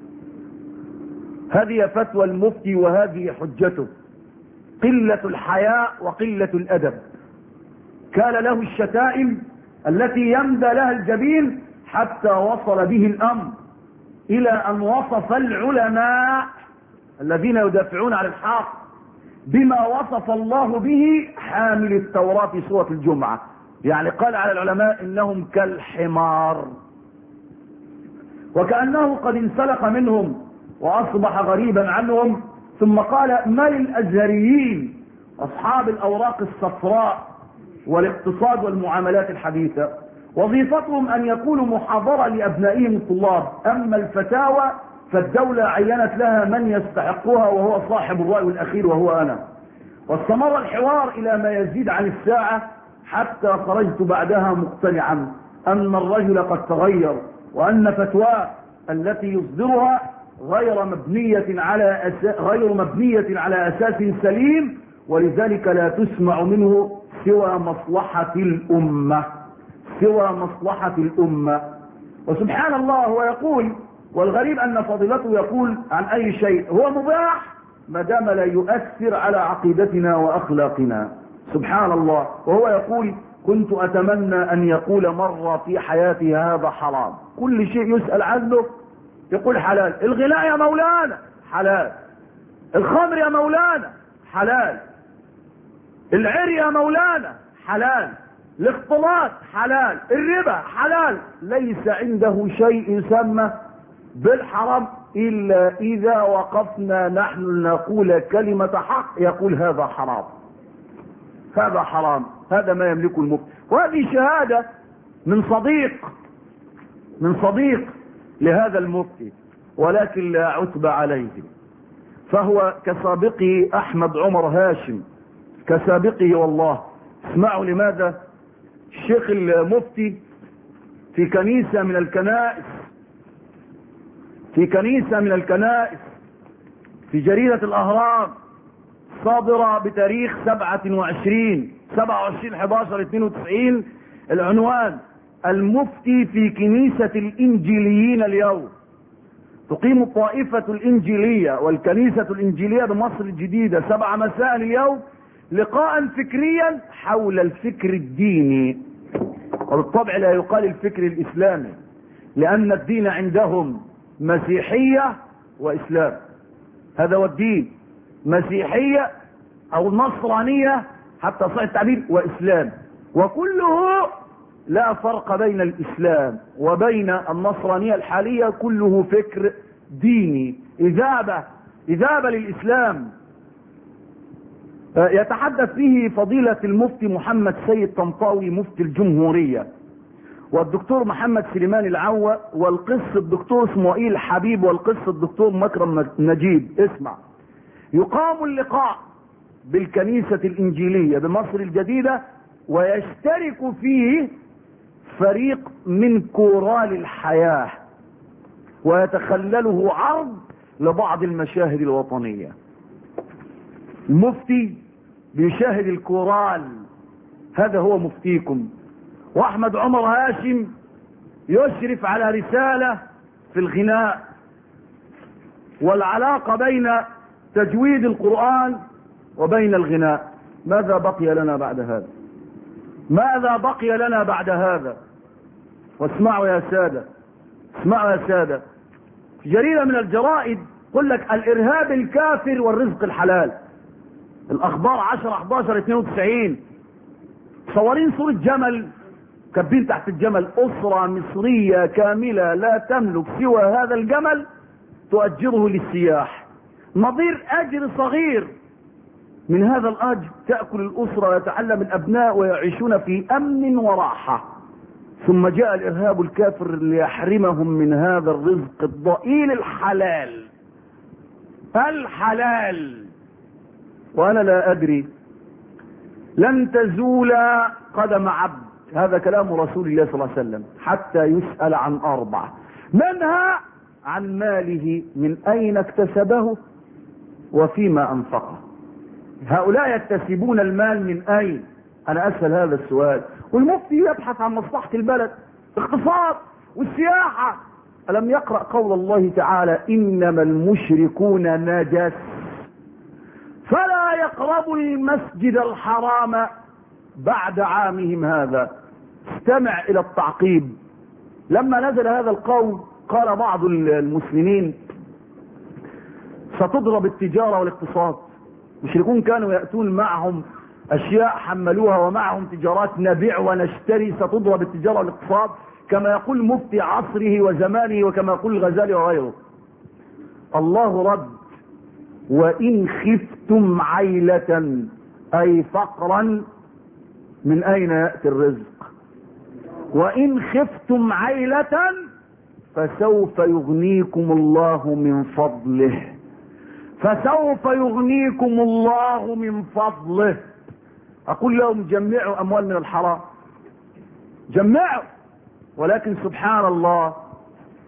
هذه فتوى المفتي وهذه حجته، قلة الحياء وقلة الأدب. كان له الشتائم التي يندى لها الجبين، حتى وصل به الأمر إلى أن وصف العلماء الذين يدافعون عن الحق بما وصف الله به حامل التوراة في سورة الجمعة، يعني قال على العلماء إنهم كالحمار، وكأنه قد انسلق منهم وأصبح غريبا عنهم. ثم قال ما للأزهريين أصحاب الأوراق الصفراء والاقتصاد والمعاملات الحديثة وظيفتهم أن يكونوا محاضرة لأبنائهم الطلاب، أما الفتاوى فالدولة عينت لها من يستحقها وهو صاحب الرأي الأخير وهو أنا. واستمر الحوار إلى ما يزيد عن الساعة، حتى خرجت بعدها مقتنعا أن الرجل قد تغير، وأن فتواه التي يصدرها غير مبنية على أساس غير مبنية على أساس سليم، ولذلك لا تسمع منه سوى مصلحة الأمة سوى مصلحة الأمة. وسبحان الله هو يقول، والغريب أن فضيلته يقول عن أي شيء هو مباح ما دام لا يؤثر على عقيدتنا وأخلاقنا. سبحان الله. وهو يقول: كنت أتمنى أن يقول مرة في حياتي هذا حرام. كل شيء يسأل عنه يقول حلال. الغناء يا مولانا حلال، الخمر يا مولانا حلال، العري يا مولانا حلال، الاختلاط حلال، الربا حلال. ليس عنده شيء يسمى بالحرام إلا إذا وقفنا نحن نقول كلمة حق يقول هذا حرام، هذا حرام، هذا ما يملكه المفتي. وهذه شهادة من صديق من صديق لهذا المفتي، ولكن لا عتب عليه، فهو كسابقه أحمد عمر هاشم، كسابقه والله. اسمعوا لماذا الشيخ المفتي في كنيسة من الكنائس في كنيسة من الكنائس في جريدة الأهرام صادرة بتاريخ سبعة وعشرين سبعة وعشرين حداشر اثنين وتسعين، العنوان: المفتي في كنيسة الإنجيليين اليوم. تقيم الطائفة الإنجيلية والكنيسة الإنجيلية بمصر الجديدة سبع مساء اليوم لقاء فكريا حول الفكر الديني، وبالطبع لا يقال الفكر الإسلامي، لأن الدين عندهم مسيحية وإسلام. هذا هو الدين، مسيحية أو نصرانية حتى صحيح التعبير وإسلام، وكله لا فرق بين الإسلام وبين النصرانية الحالية، كله فكر ديني، إذابة إذابة للإسلام. يتحدث فيه فضيلة المفتي محمد سيد طنطاوي مفتي الجمهورية، والدكتور محمد سليمان العوة، والقس الدكتور اسماعيل حبيب، والقس الدكتور مكرم نجيب. اسمع: يقام اللقاء بالكنيسة الإنجيلية بمصر الجديدة، ويشترك فيه فريق من كورال الحياة، ويتخلله عرض لبعض المشاهد الوطنية. المفتي بيشاهد الكورال، هذا هو مفتيكم. واحمد عمر هاشم يشرف على رسالة في الغناء، والعلاقة بين تجويد القرآن وبين الغناء. ماذا بقي لنا بعد هذا؟ ماذا بقي لنا بعد هذا؟ واسمعوا يا سادة، اسمعوا يا سادة، في جريدة من الجرائد يقول لك: الإرهاب الكافر والرزق الحلال. الأخبار عشرة حداشر اثنين وتسعين، صورين صورة جمل، كاتبين تحت الجمل: أسرة مصرية كاملة لا تملك سوى هذا الجمل تؤجره للسياح، نظير أجر صغير من هذا الأجر تأكل الأسرة ويتعلم الأبناء ويعيشون في أمن وراحة. ثم جاء الإرهاب الكافر ليحرمهم من هذا الرزق الضئيل الحلال الحلال. وأنا لا أدري، لن تزول قدم عبد، هذا كلام رسول الله صلى الله عليه وسلم، حتى يسأل عن أربع، منها عن ماله من أين اكتسبه وفيما أنفقه. هؤلاء يكتسبون المال من أين؟ أنا أسأل هذا السؤال. والمفتي يبحث عن مصلحة البلد، اقتصاد والسياحة. ألم يقرأ قول الله تعالى: إنما المشركون نجس فلا يقربوا المسجد الحرام بعد عامهم هذا. استمع إلى التعقيب. لما نزل هذا القول قال بعض المسلمين: ستضرب التجارة والاقتصاد. المشركون كانوا يأتون معهم أشياء حملوها ومعهم تجارات نبيع ونشتري، ستضرب التجارة والاقتصاد، كما يقول مفتي عصره وزمانه وكما يقول الغزالي وغيره. الله رد: وإن خفتم عيلة أي فقرا من أين يأتي الرزق؟ وإن خفتم عيلة فسوف يغنيكم الله من فضله فسوف يغنيكم الله من فضله. أقول لهم: جمعوا أموال من الحرام، جمعوا. ولكن سبحان الله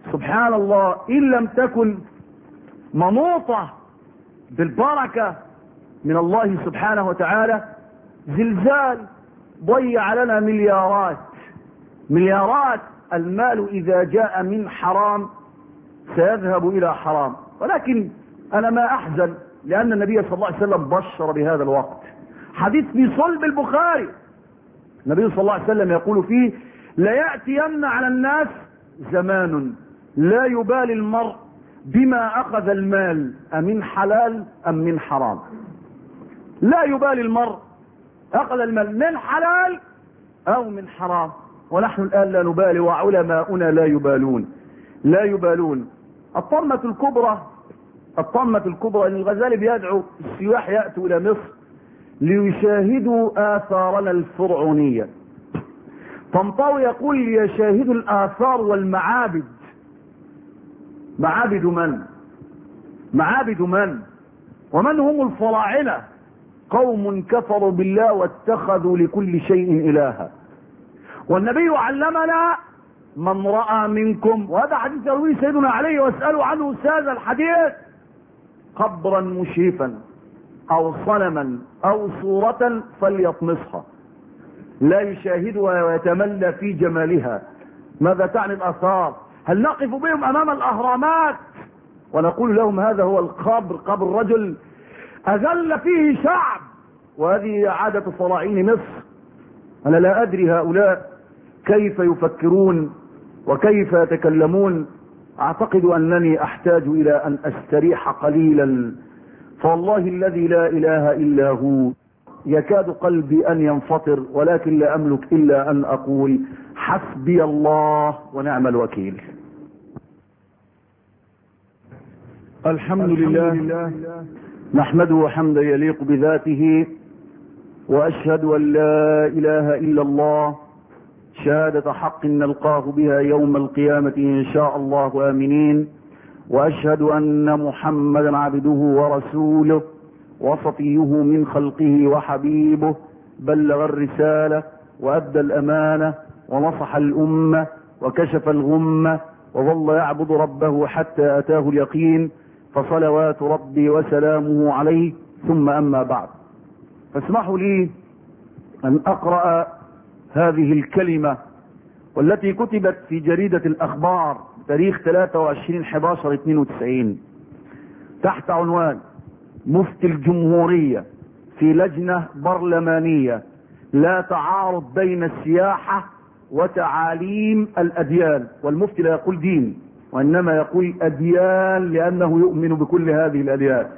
سبحان الله إن لم تكن منوطة بالبركة من الله سبحانه وتعالى، زلزال ضيع لنا مليارات مليارات. المال إذا جاء من حرام سيذهب إلى حرام، ولكن أنا ما أحزن لأن النبي صلى الله عليه وسلم بشر بهذا الوقت. حديث في صلب البخاري، النبي صلى الله عليه وسلم يقول فيه: لا يأتين على الناس زمان لا يبالي المرء بما أخذ المال أمن حلال أم من حرام. لا يبالي المرء أخذ المال من حلال أو من حرام، ونحن الآن لا نبالي وعلماؤنا لا يبالون لا يبالون. الطامة الكبرى الطامة الكبرى ان الغزالي بيدعو السياح يأتوا إلى مصر ليشاهدوا آثارنا الفرعونية. طنطاوي يقول ليشاهدوا الآثار والمعابد. معابد من؟ معابد من؟ ومن هم الفراعنة؟ قوم كفروا بالله واتخذوا لكل شيء إلها. والنبي علمنا: من رأى منكم، وهذا حديث يرويه سيدنا علي واسألوا عنه هذا الحديث، قبرا مشرفا أو صنما أو صورة فليطمسها، لا يشاهدها ويتملى في جمالها. ماذا تعني الآثار؟ هل نقف بهم أمام الأهرامات ونقول لهم هذا هو القبر، قبر رجل أذل فيه شعب؟ وهذه عادة فراعين مصر. أنا لا أدري هؤلاء كيف يفكرون وكيف يتكلمون. أعتقد أنني أحتاج إلى أن أستريح قليلا، فوالله الذي لا إله إلا هو يكاد قلبي أن ينفطر، ولكن لا أملك إلا أن أقول: حسبي الله ونعم الوكيل. الحمد لله نحمده حمدا يليق بذاته، وأشهد أن لا إله إلا الله شهادة حق نلقاه بها يوم القيامة إن شاء الله آمنين. وأشهد أن محمدا عبده ورسوله وصفيه من خلقه وحبيبه، بلغ الرسالة وأدى الأمانة ونصح الأمة وكشف الغمة، وظل يعبد ربه حتى أتاه اليقين، فصلوات ربي وسلامه عليه. ثم أما بعد، فاسمحوا لي أن أقرأ هذه الكلمة والتي كتبت في جريدة الأخبار تاريخ ثلاثة وعشرين أحد عشر اثنين وتسعين تحت عنوان: مفتي الجمهورية في لجنة برلمانية: لا تعارض بين السياحة وتعاليم الأديان. والمفتي لا يقول دين، وإنما يقول أديان، لأنه يؤمن بكل هذه الأديان.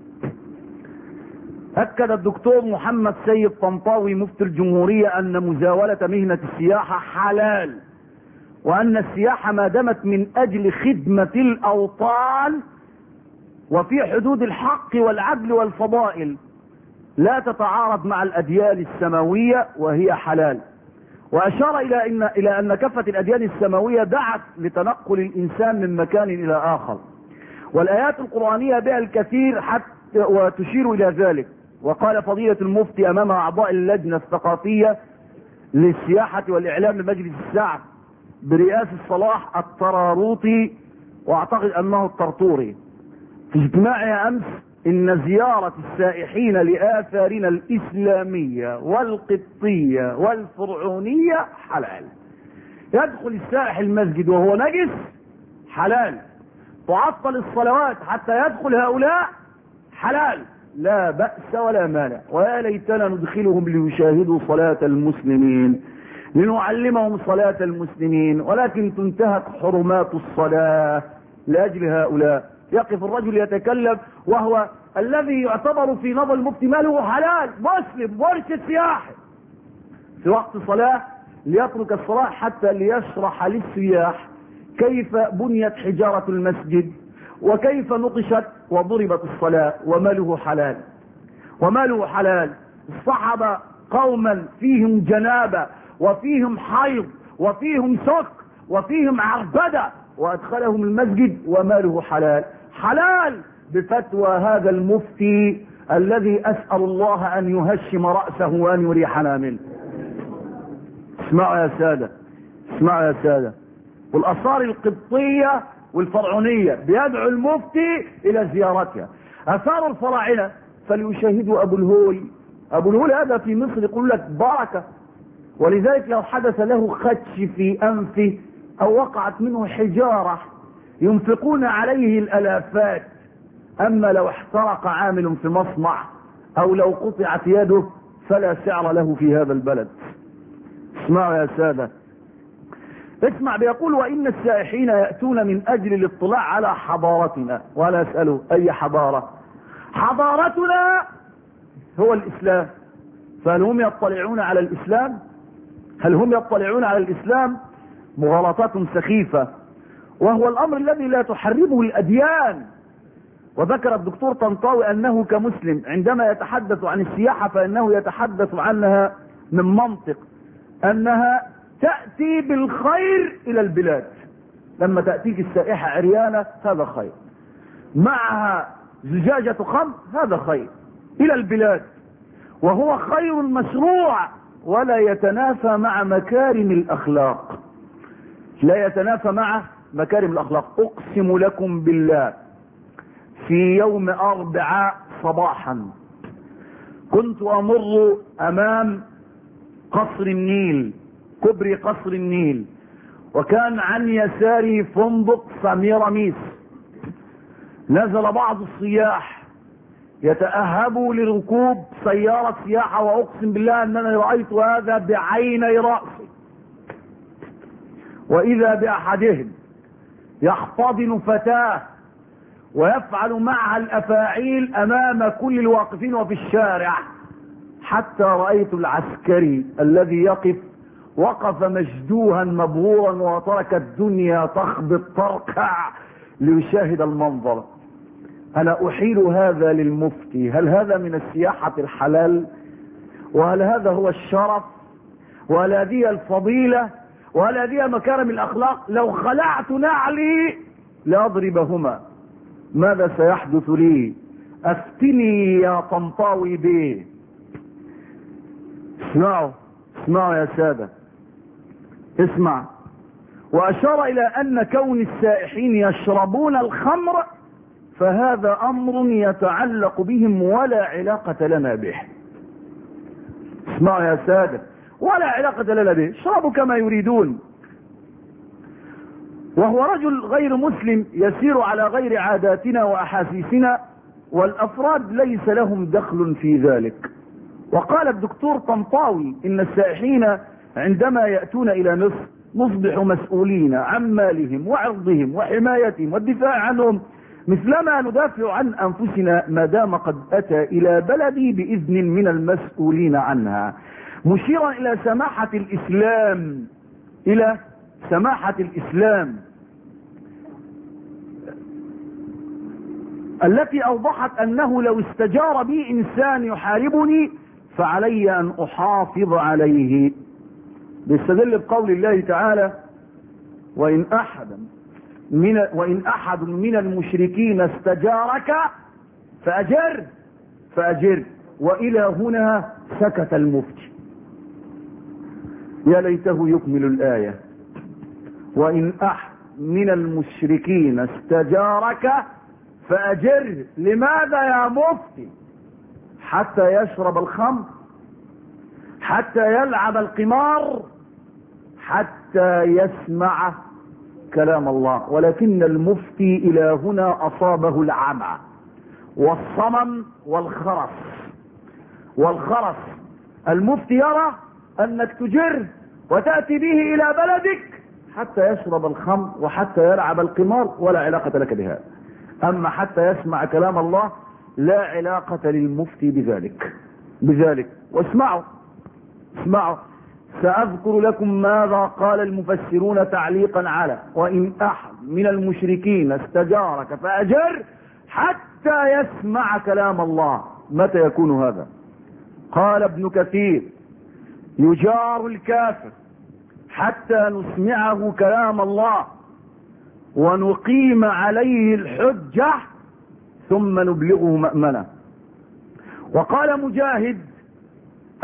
أكد الدكتور محمد سيد طنطاوي مفتي الجمهورية أن مزاولة مهنة السياحة حلال، وأن السياحة ما دامت من أجل خدمة الأوطان وفي حدود الحق والعدل والفضائل لا تتعارض مع الأديان السماوية وهي حلال. وأشار إلى أن إلى أن كافة الأديان السماوية دعت لتنقل الإنسان من مكان إلى آخر، والآيات القرآنية بها الكثير حتى وتشير إلى ذلك. وقال فضيلة المفتي أمام أعضاء اللجنة الثقافية للسياحة والإعلام لمجلس الشعب برئاسة صلاح الطراروطي، وأعتقد أنه الطرطوري، في اجتماعها أمس: إن زيارة السائحين لآثارنا الإسلامية والقبطية والفرعونية حلال. يدخل السائح المسجد وهو نجس حلال، تعطل الصلوات حتى يدخل هؤلاء حلال، لا بأس ولا مانع. ويا ليتنا ندخلهم ليشاهدوا صلاة المسلمين، لنعلمهم صلاة المسلمين، ولكن تنتهك حرمات الصلاة لأجل هؤلاء. يقف الرجل يتكلم وهو الذي يعتبر في نظر المفتي ماله حلال، مسلم مرشد سياحي، في وقت صلاة ليترك الصلاة حتى ليشرح للسياح كيف بنيت حجارة المسجد وكيف نقشت وضربت الصلاة، وماله حلال وماله حلال. الصحابة قوما فيهم جنابة وفيهم حيض وفيهم سك وفيهم عربدة، وأدخلهم المسجد وماله حلال. حلال بفتوى هذا المفتي الذي أسأل الله أن يهشم رأسه وأن يريحنا منه. اسمعوا يا سادة، اسمعوا يا سادة، والآثار القبطية والفرعونية بيدعو المفتي إلى زيارتها. آثار الفراعنة فليشاهدوا أبو الهول. أبو الهول هذا في مصر يقول لك بركة، ولذلك لو حدث له خدش في أنفه أو وقعت منه حجارة ينفقون عليه الألافات. أما لو احترق عامل في مصنع أو لو قطعت يده فلا سعر له في هذا البلد. اسمعوا يا سادة، اسمع، بيقول: وإن السائحين يأتون من أجل الاطلاع على حضارتنا. وأنا أسأله: أي حضارة؟ حضارتنا هو الإسلام. فهل هم يطلعون على الإسلام؟ هل هم يطلعون على الإسلام؟ مغالطات سخيفة، وهو الأمر الذي لا تحرمه الأديان. وذكر الدكتور طنطاوي أنه كمسلم عندما يتحدث عن السياحة فإنه يتحدث عنها من منطق أنها تأتي بالخير إلى البلاد. لما تأتيك السائحة عريانة هذا خير، معها زجاجة خمر هذا خير إلى البلاد، وهو خير مشروع ولا يتنافى مع مكارم الأخلاق. لا يتنافى مع مكارم الأخلاق. أقسم لكم بالله في يوم أربعاء صباحا كنت أمر أمام قصر النيل، كبري قصر النيل، وكان عن يساري فندق سميراميس. نزل بعض السياح يتأهبوا لركوب سيارة سياحة، وأقسم بالله أنني رأيت هذا بعيني رأسي. وإذا بأحدهم يحتضن فتاة ويفعل معها الأفاعيل أمام كل الواقفين وفي الشارع، حتى رأيت العسكري الذي يقف وقف مجدوها مبهورا وترك الدنيا تخبط تركع ليشاهد المنظر. أنا أحيل هذا للمفتي: هل هذا من السياحة الحلال؟ وهل هذا هو الشرف؟ وهل هذه الفضيلة؟ وهل هذه مكارم الأخلاق؟ لو خلعت نعلي لأضربهما. ماذا سيحدث لي؟ أفتني يا طنطاوي بيه. اسمعوا اسمعوا يا سادة، اسمع. وأشار إلى أن كون السائحين يشربون الخمر فهذا أمر يتعلق بهم ولا علاقة لنا به. اسمعوا يا سادة، ولا علاقة لنا به، شربوا كما يريدون. وهو رجل غير مسلم يسير على غير عاداتنا وأحاسيسنا، والأفراد ليس لهم دخل في ذلك. وقال الدكتور طنطاوي: إن السائحين عندما يأتون إلى مصر نصبح مسؤولين عن مالهم وعرضهم وحمايتهم والدفاع عنهم مثلما ندافع عن أنفسنا ما دام قد أتى إلى بلدي بإذن من المسؤولين عنها، مشيرا إلى سماحة الإسلام إلى سماحة الإسلام التي أوضحت أنه لو استجار بي إنسان يحاربني فعلي أن أحافظ عليه. بيستدل بقول الله تعالى: وإن أحد من وإن أحد من المشركين استجارك فأجر فأجر. وإلى هنا سكت المفتي. يا ليته يكمل الآية: وإن أحد من المشركين استجارك فأجر. لماذا يا مفتي؟ حتى يشرب الخمر، حتى يلعب القمار، حتى يسمع كلام الله. ولكن المفتي إلى هنا أصابه العمى والصمم والخرس والخرس. المفتي يرى أنك تجر وتأتي به إلى بلدك حتى يشرب الخمر وحتى يلعب القمار، ولا علاقة لك بهذا. أما حتى يسمع كلام الله لا علاقة للمفتي بذلك بذلك واسمعوا اسمعوا سأذكر لكم ماذا قال المفسرون تعليقا على وإن أحد من المشركين استجارك فأجر حتى يسمع كلام الله. متى يكون هذا؟ قال ابن كثير: يجار الكافر حتى نسمعه كلام الله ونقيم عليه الحجة ثم نبلغه مأمنة. وقال مجاهد: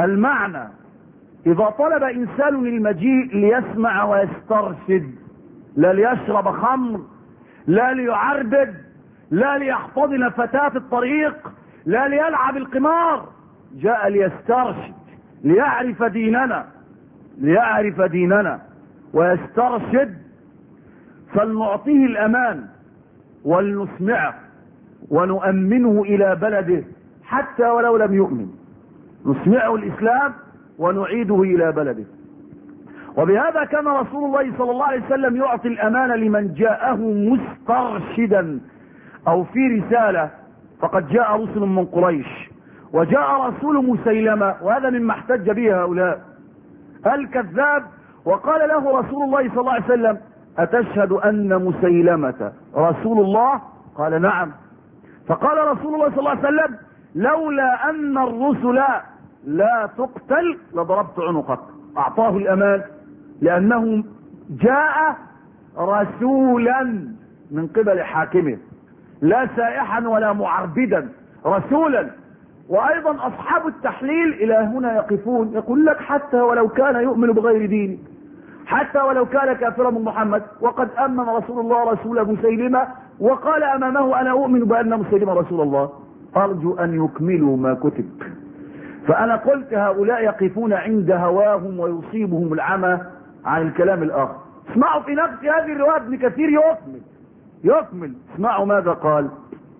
المعنى إذا طلب إنسان المجيء ليسمع ويسترشد لا ليشرب خمر، لا ليعربد، لا ليحتضن فتاة الطريق، لا ليلعب القمار، جاء ليسترشد، ليعرف ديننا، ليعرف ديننا ويسترشد. فلنعطيه الأمان ولنسمعه ونؤمنه إلى بلده حتى ولو لم يؤمن، نسمعه الإسلام ونعيده إلى بلده. وبهذا كان رسول الله صلى الله عليه وسلم يعطي الأمان لمن جاءه مسترشدا أو في رسالة. فقد جاء رسل من قريش وجاء رسول مسيلمة، وهذا مما احتج به هؤلاء الكذاب، وقال له رسول الله صلى الله عليه وسلم: أتشهد أن مسيلمة رسول الله؟ قال: نعم. فقال رسول الله صلى الله عليه وسلم: لولا أن الرسل لا تقتل لضربت عنقك. أعطاه الأمان لأنه جاء رسولا من قبل حاكمه، لا سائحا ولا معربدا، رسولا. وأيضا أصحاب التحليل إلى هنا يقفون، يقول لك حتى ولو كان يؤمن بغير دينه، حتى ولو كان كافرا من محمد، وقد أمن رسول الله رسول مسيلمة وقال أمامه: أنا أؤمن بأن مسيلمة رسول الله، أرجو أن يكملوا ما كتب. فأنا قلت هؤلاء يقفون عند هواهم ويصيبهم العمى عن الكلام الآخر. اسمعوا في نفس هذه الرواية ابن كثير يكمل يكمل اسمعوا ماذا قال.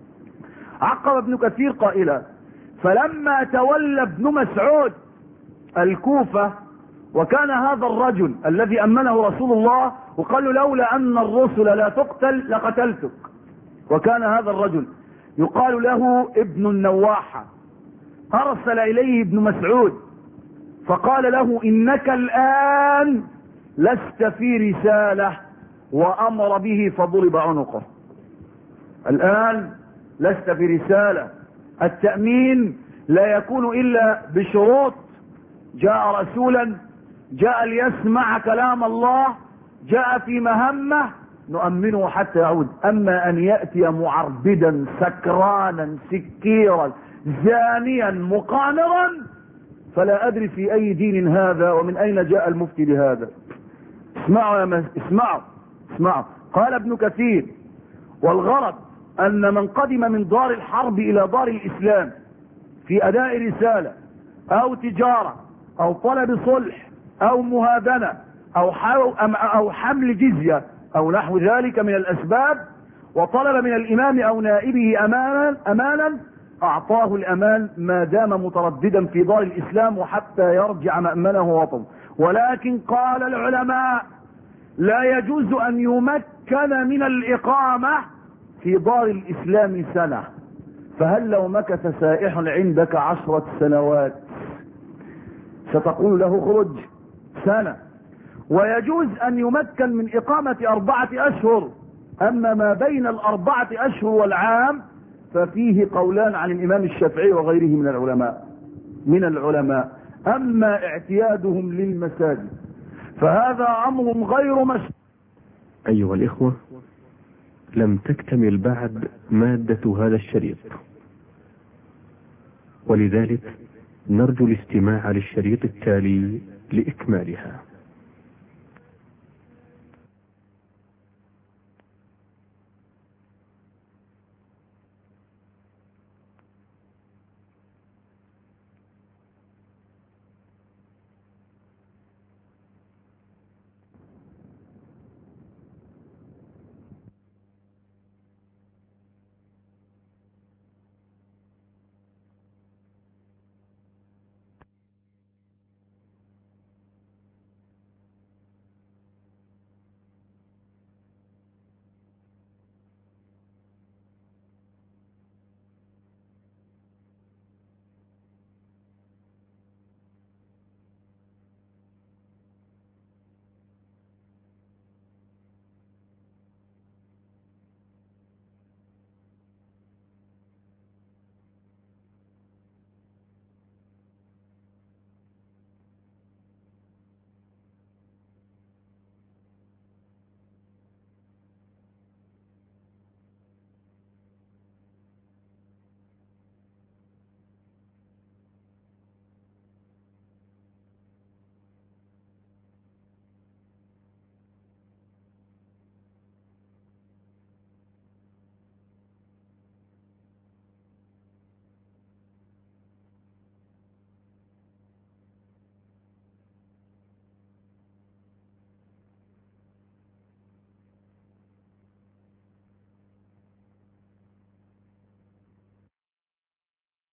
عقب ابن كثير قائلا: فلما تولى ابن مسعود الكوفة، وكان هذا الرجل الذي أمنه رسول الله وقال له: لولا أن الرسل لا تقتل لقتلتك، وكان هذا الرجل يقال له ابن النواحة، أرسل إليه ابن مسعود فقال له: إنك الآن لست في رسالة، وأمر به فضرب عنقه. الآن لست في رسالة، التأمين لا يكون إلا بشروط. جاء رسولا، جاء ليسمع كلام الله، جاء في مهمة، نؤمنه حتى يعود. أما أن يأتي معربدا سكرانا سكيرا زانيا مقامرا، فلا أدري في أي دين هذا ومن أين جاء المفتي بهذا. اسمعوا يا مس... اسمعوا اسمعوا قال ابن كثير: والغرض أن من قدم من دار الحرب إلى دار الإسلام في أداء رسالة أو تجارة أو طلب صلح أو مهادنة أو أو حمل جزية أو نحو ذلك من الأسباب، وطلب من الإمام أو نائبه أمانا أمانا أعطاه الأمان ما دام مترددا في دار الإسلام وحتى يرجع مأمنه وطنه. ولكن قال العلماء: لا يجوز أن يمكن من الإقامة في دار الإسلام سنة، فهل لو مكث سائح عندك عشرة سنوات ستقول له خرج سنة؟ ويجوز أن يمكن من إقامة أربعة أشهر، أما ما بين الأربعة أشهر والعام ففيه قولان عن الإمام الشافعي وغيره من العلماء من العلماء أما اعتيادهم للمساجد فهذا أمر غير مشروع. أيها الإخوة، لم تكتمل بعد مادة هذا الشريط، ولذلك نرجو الاستماع للشريط التالي لإكمالها.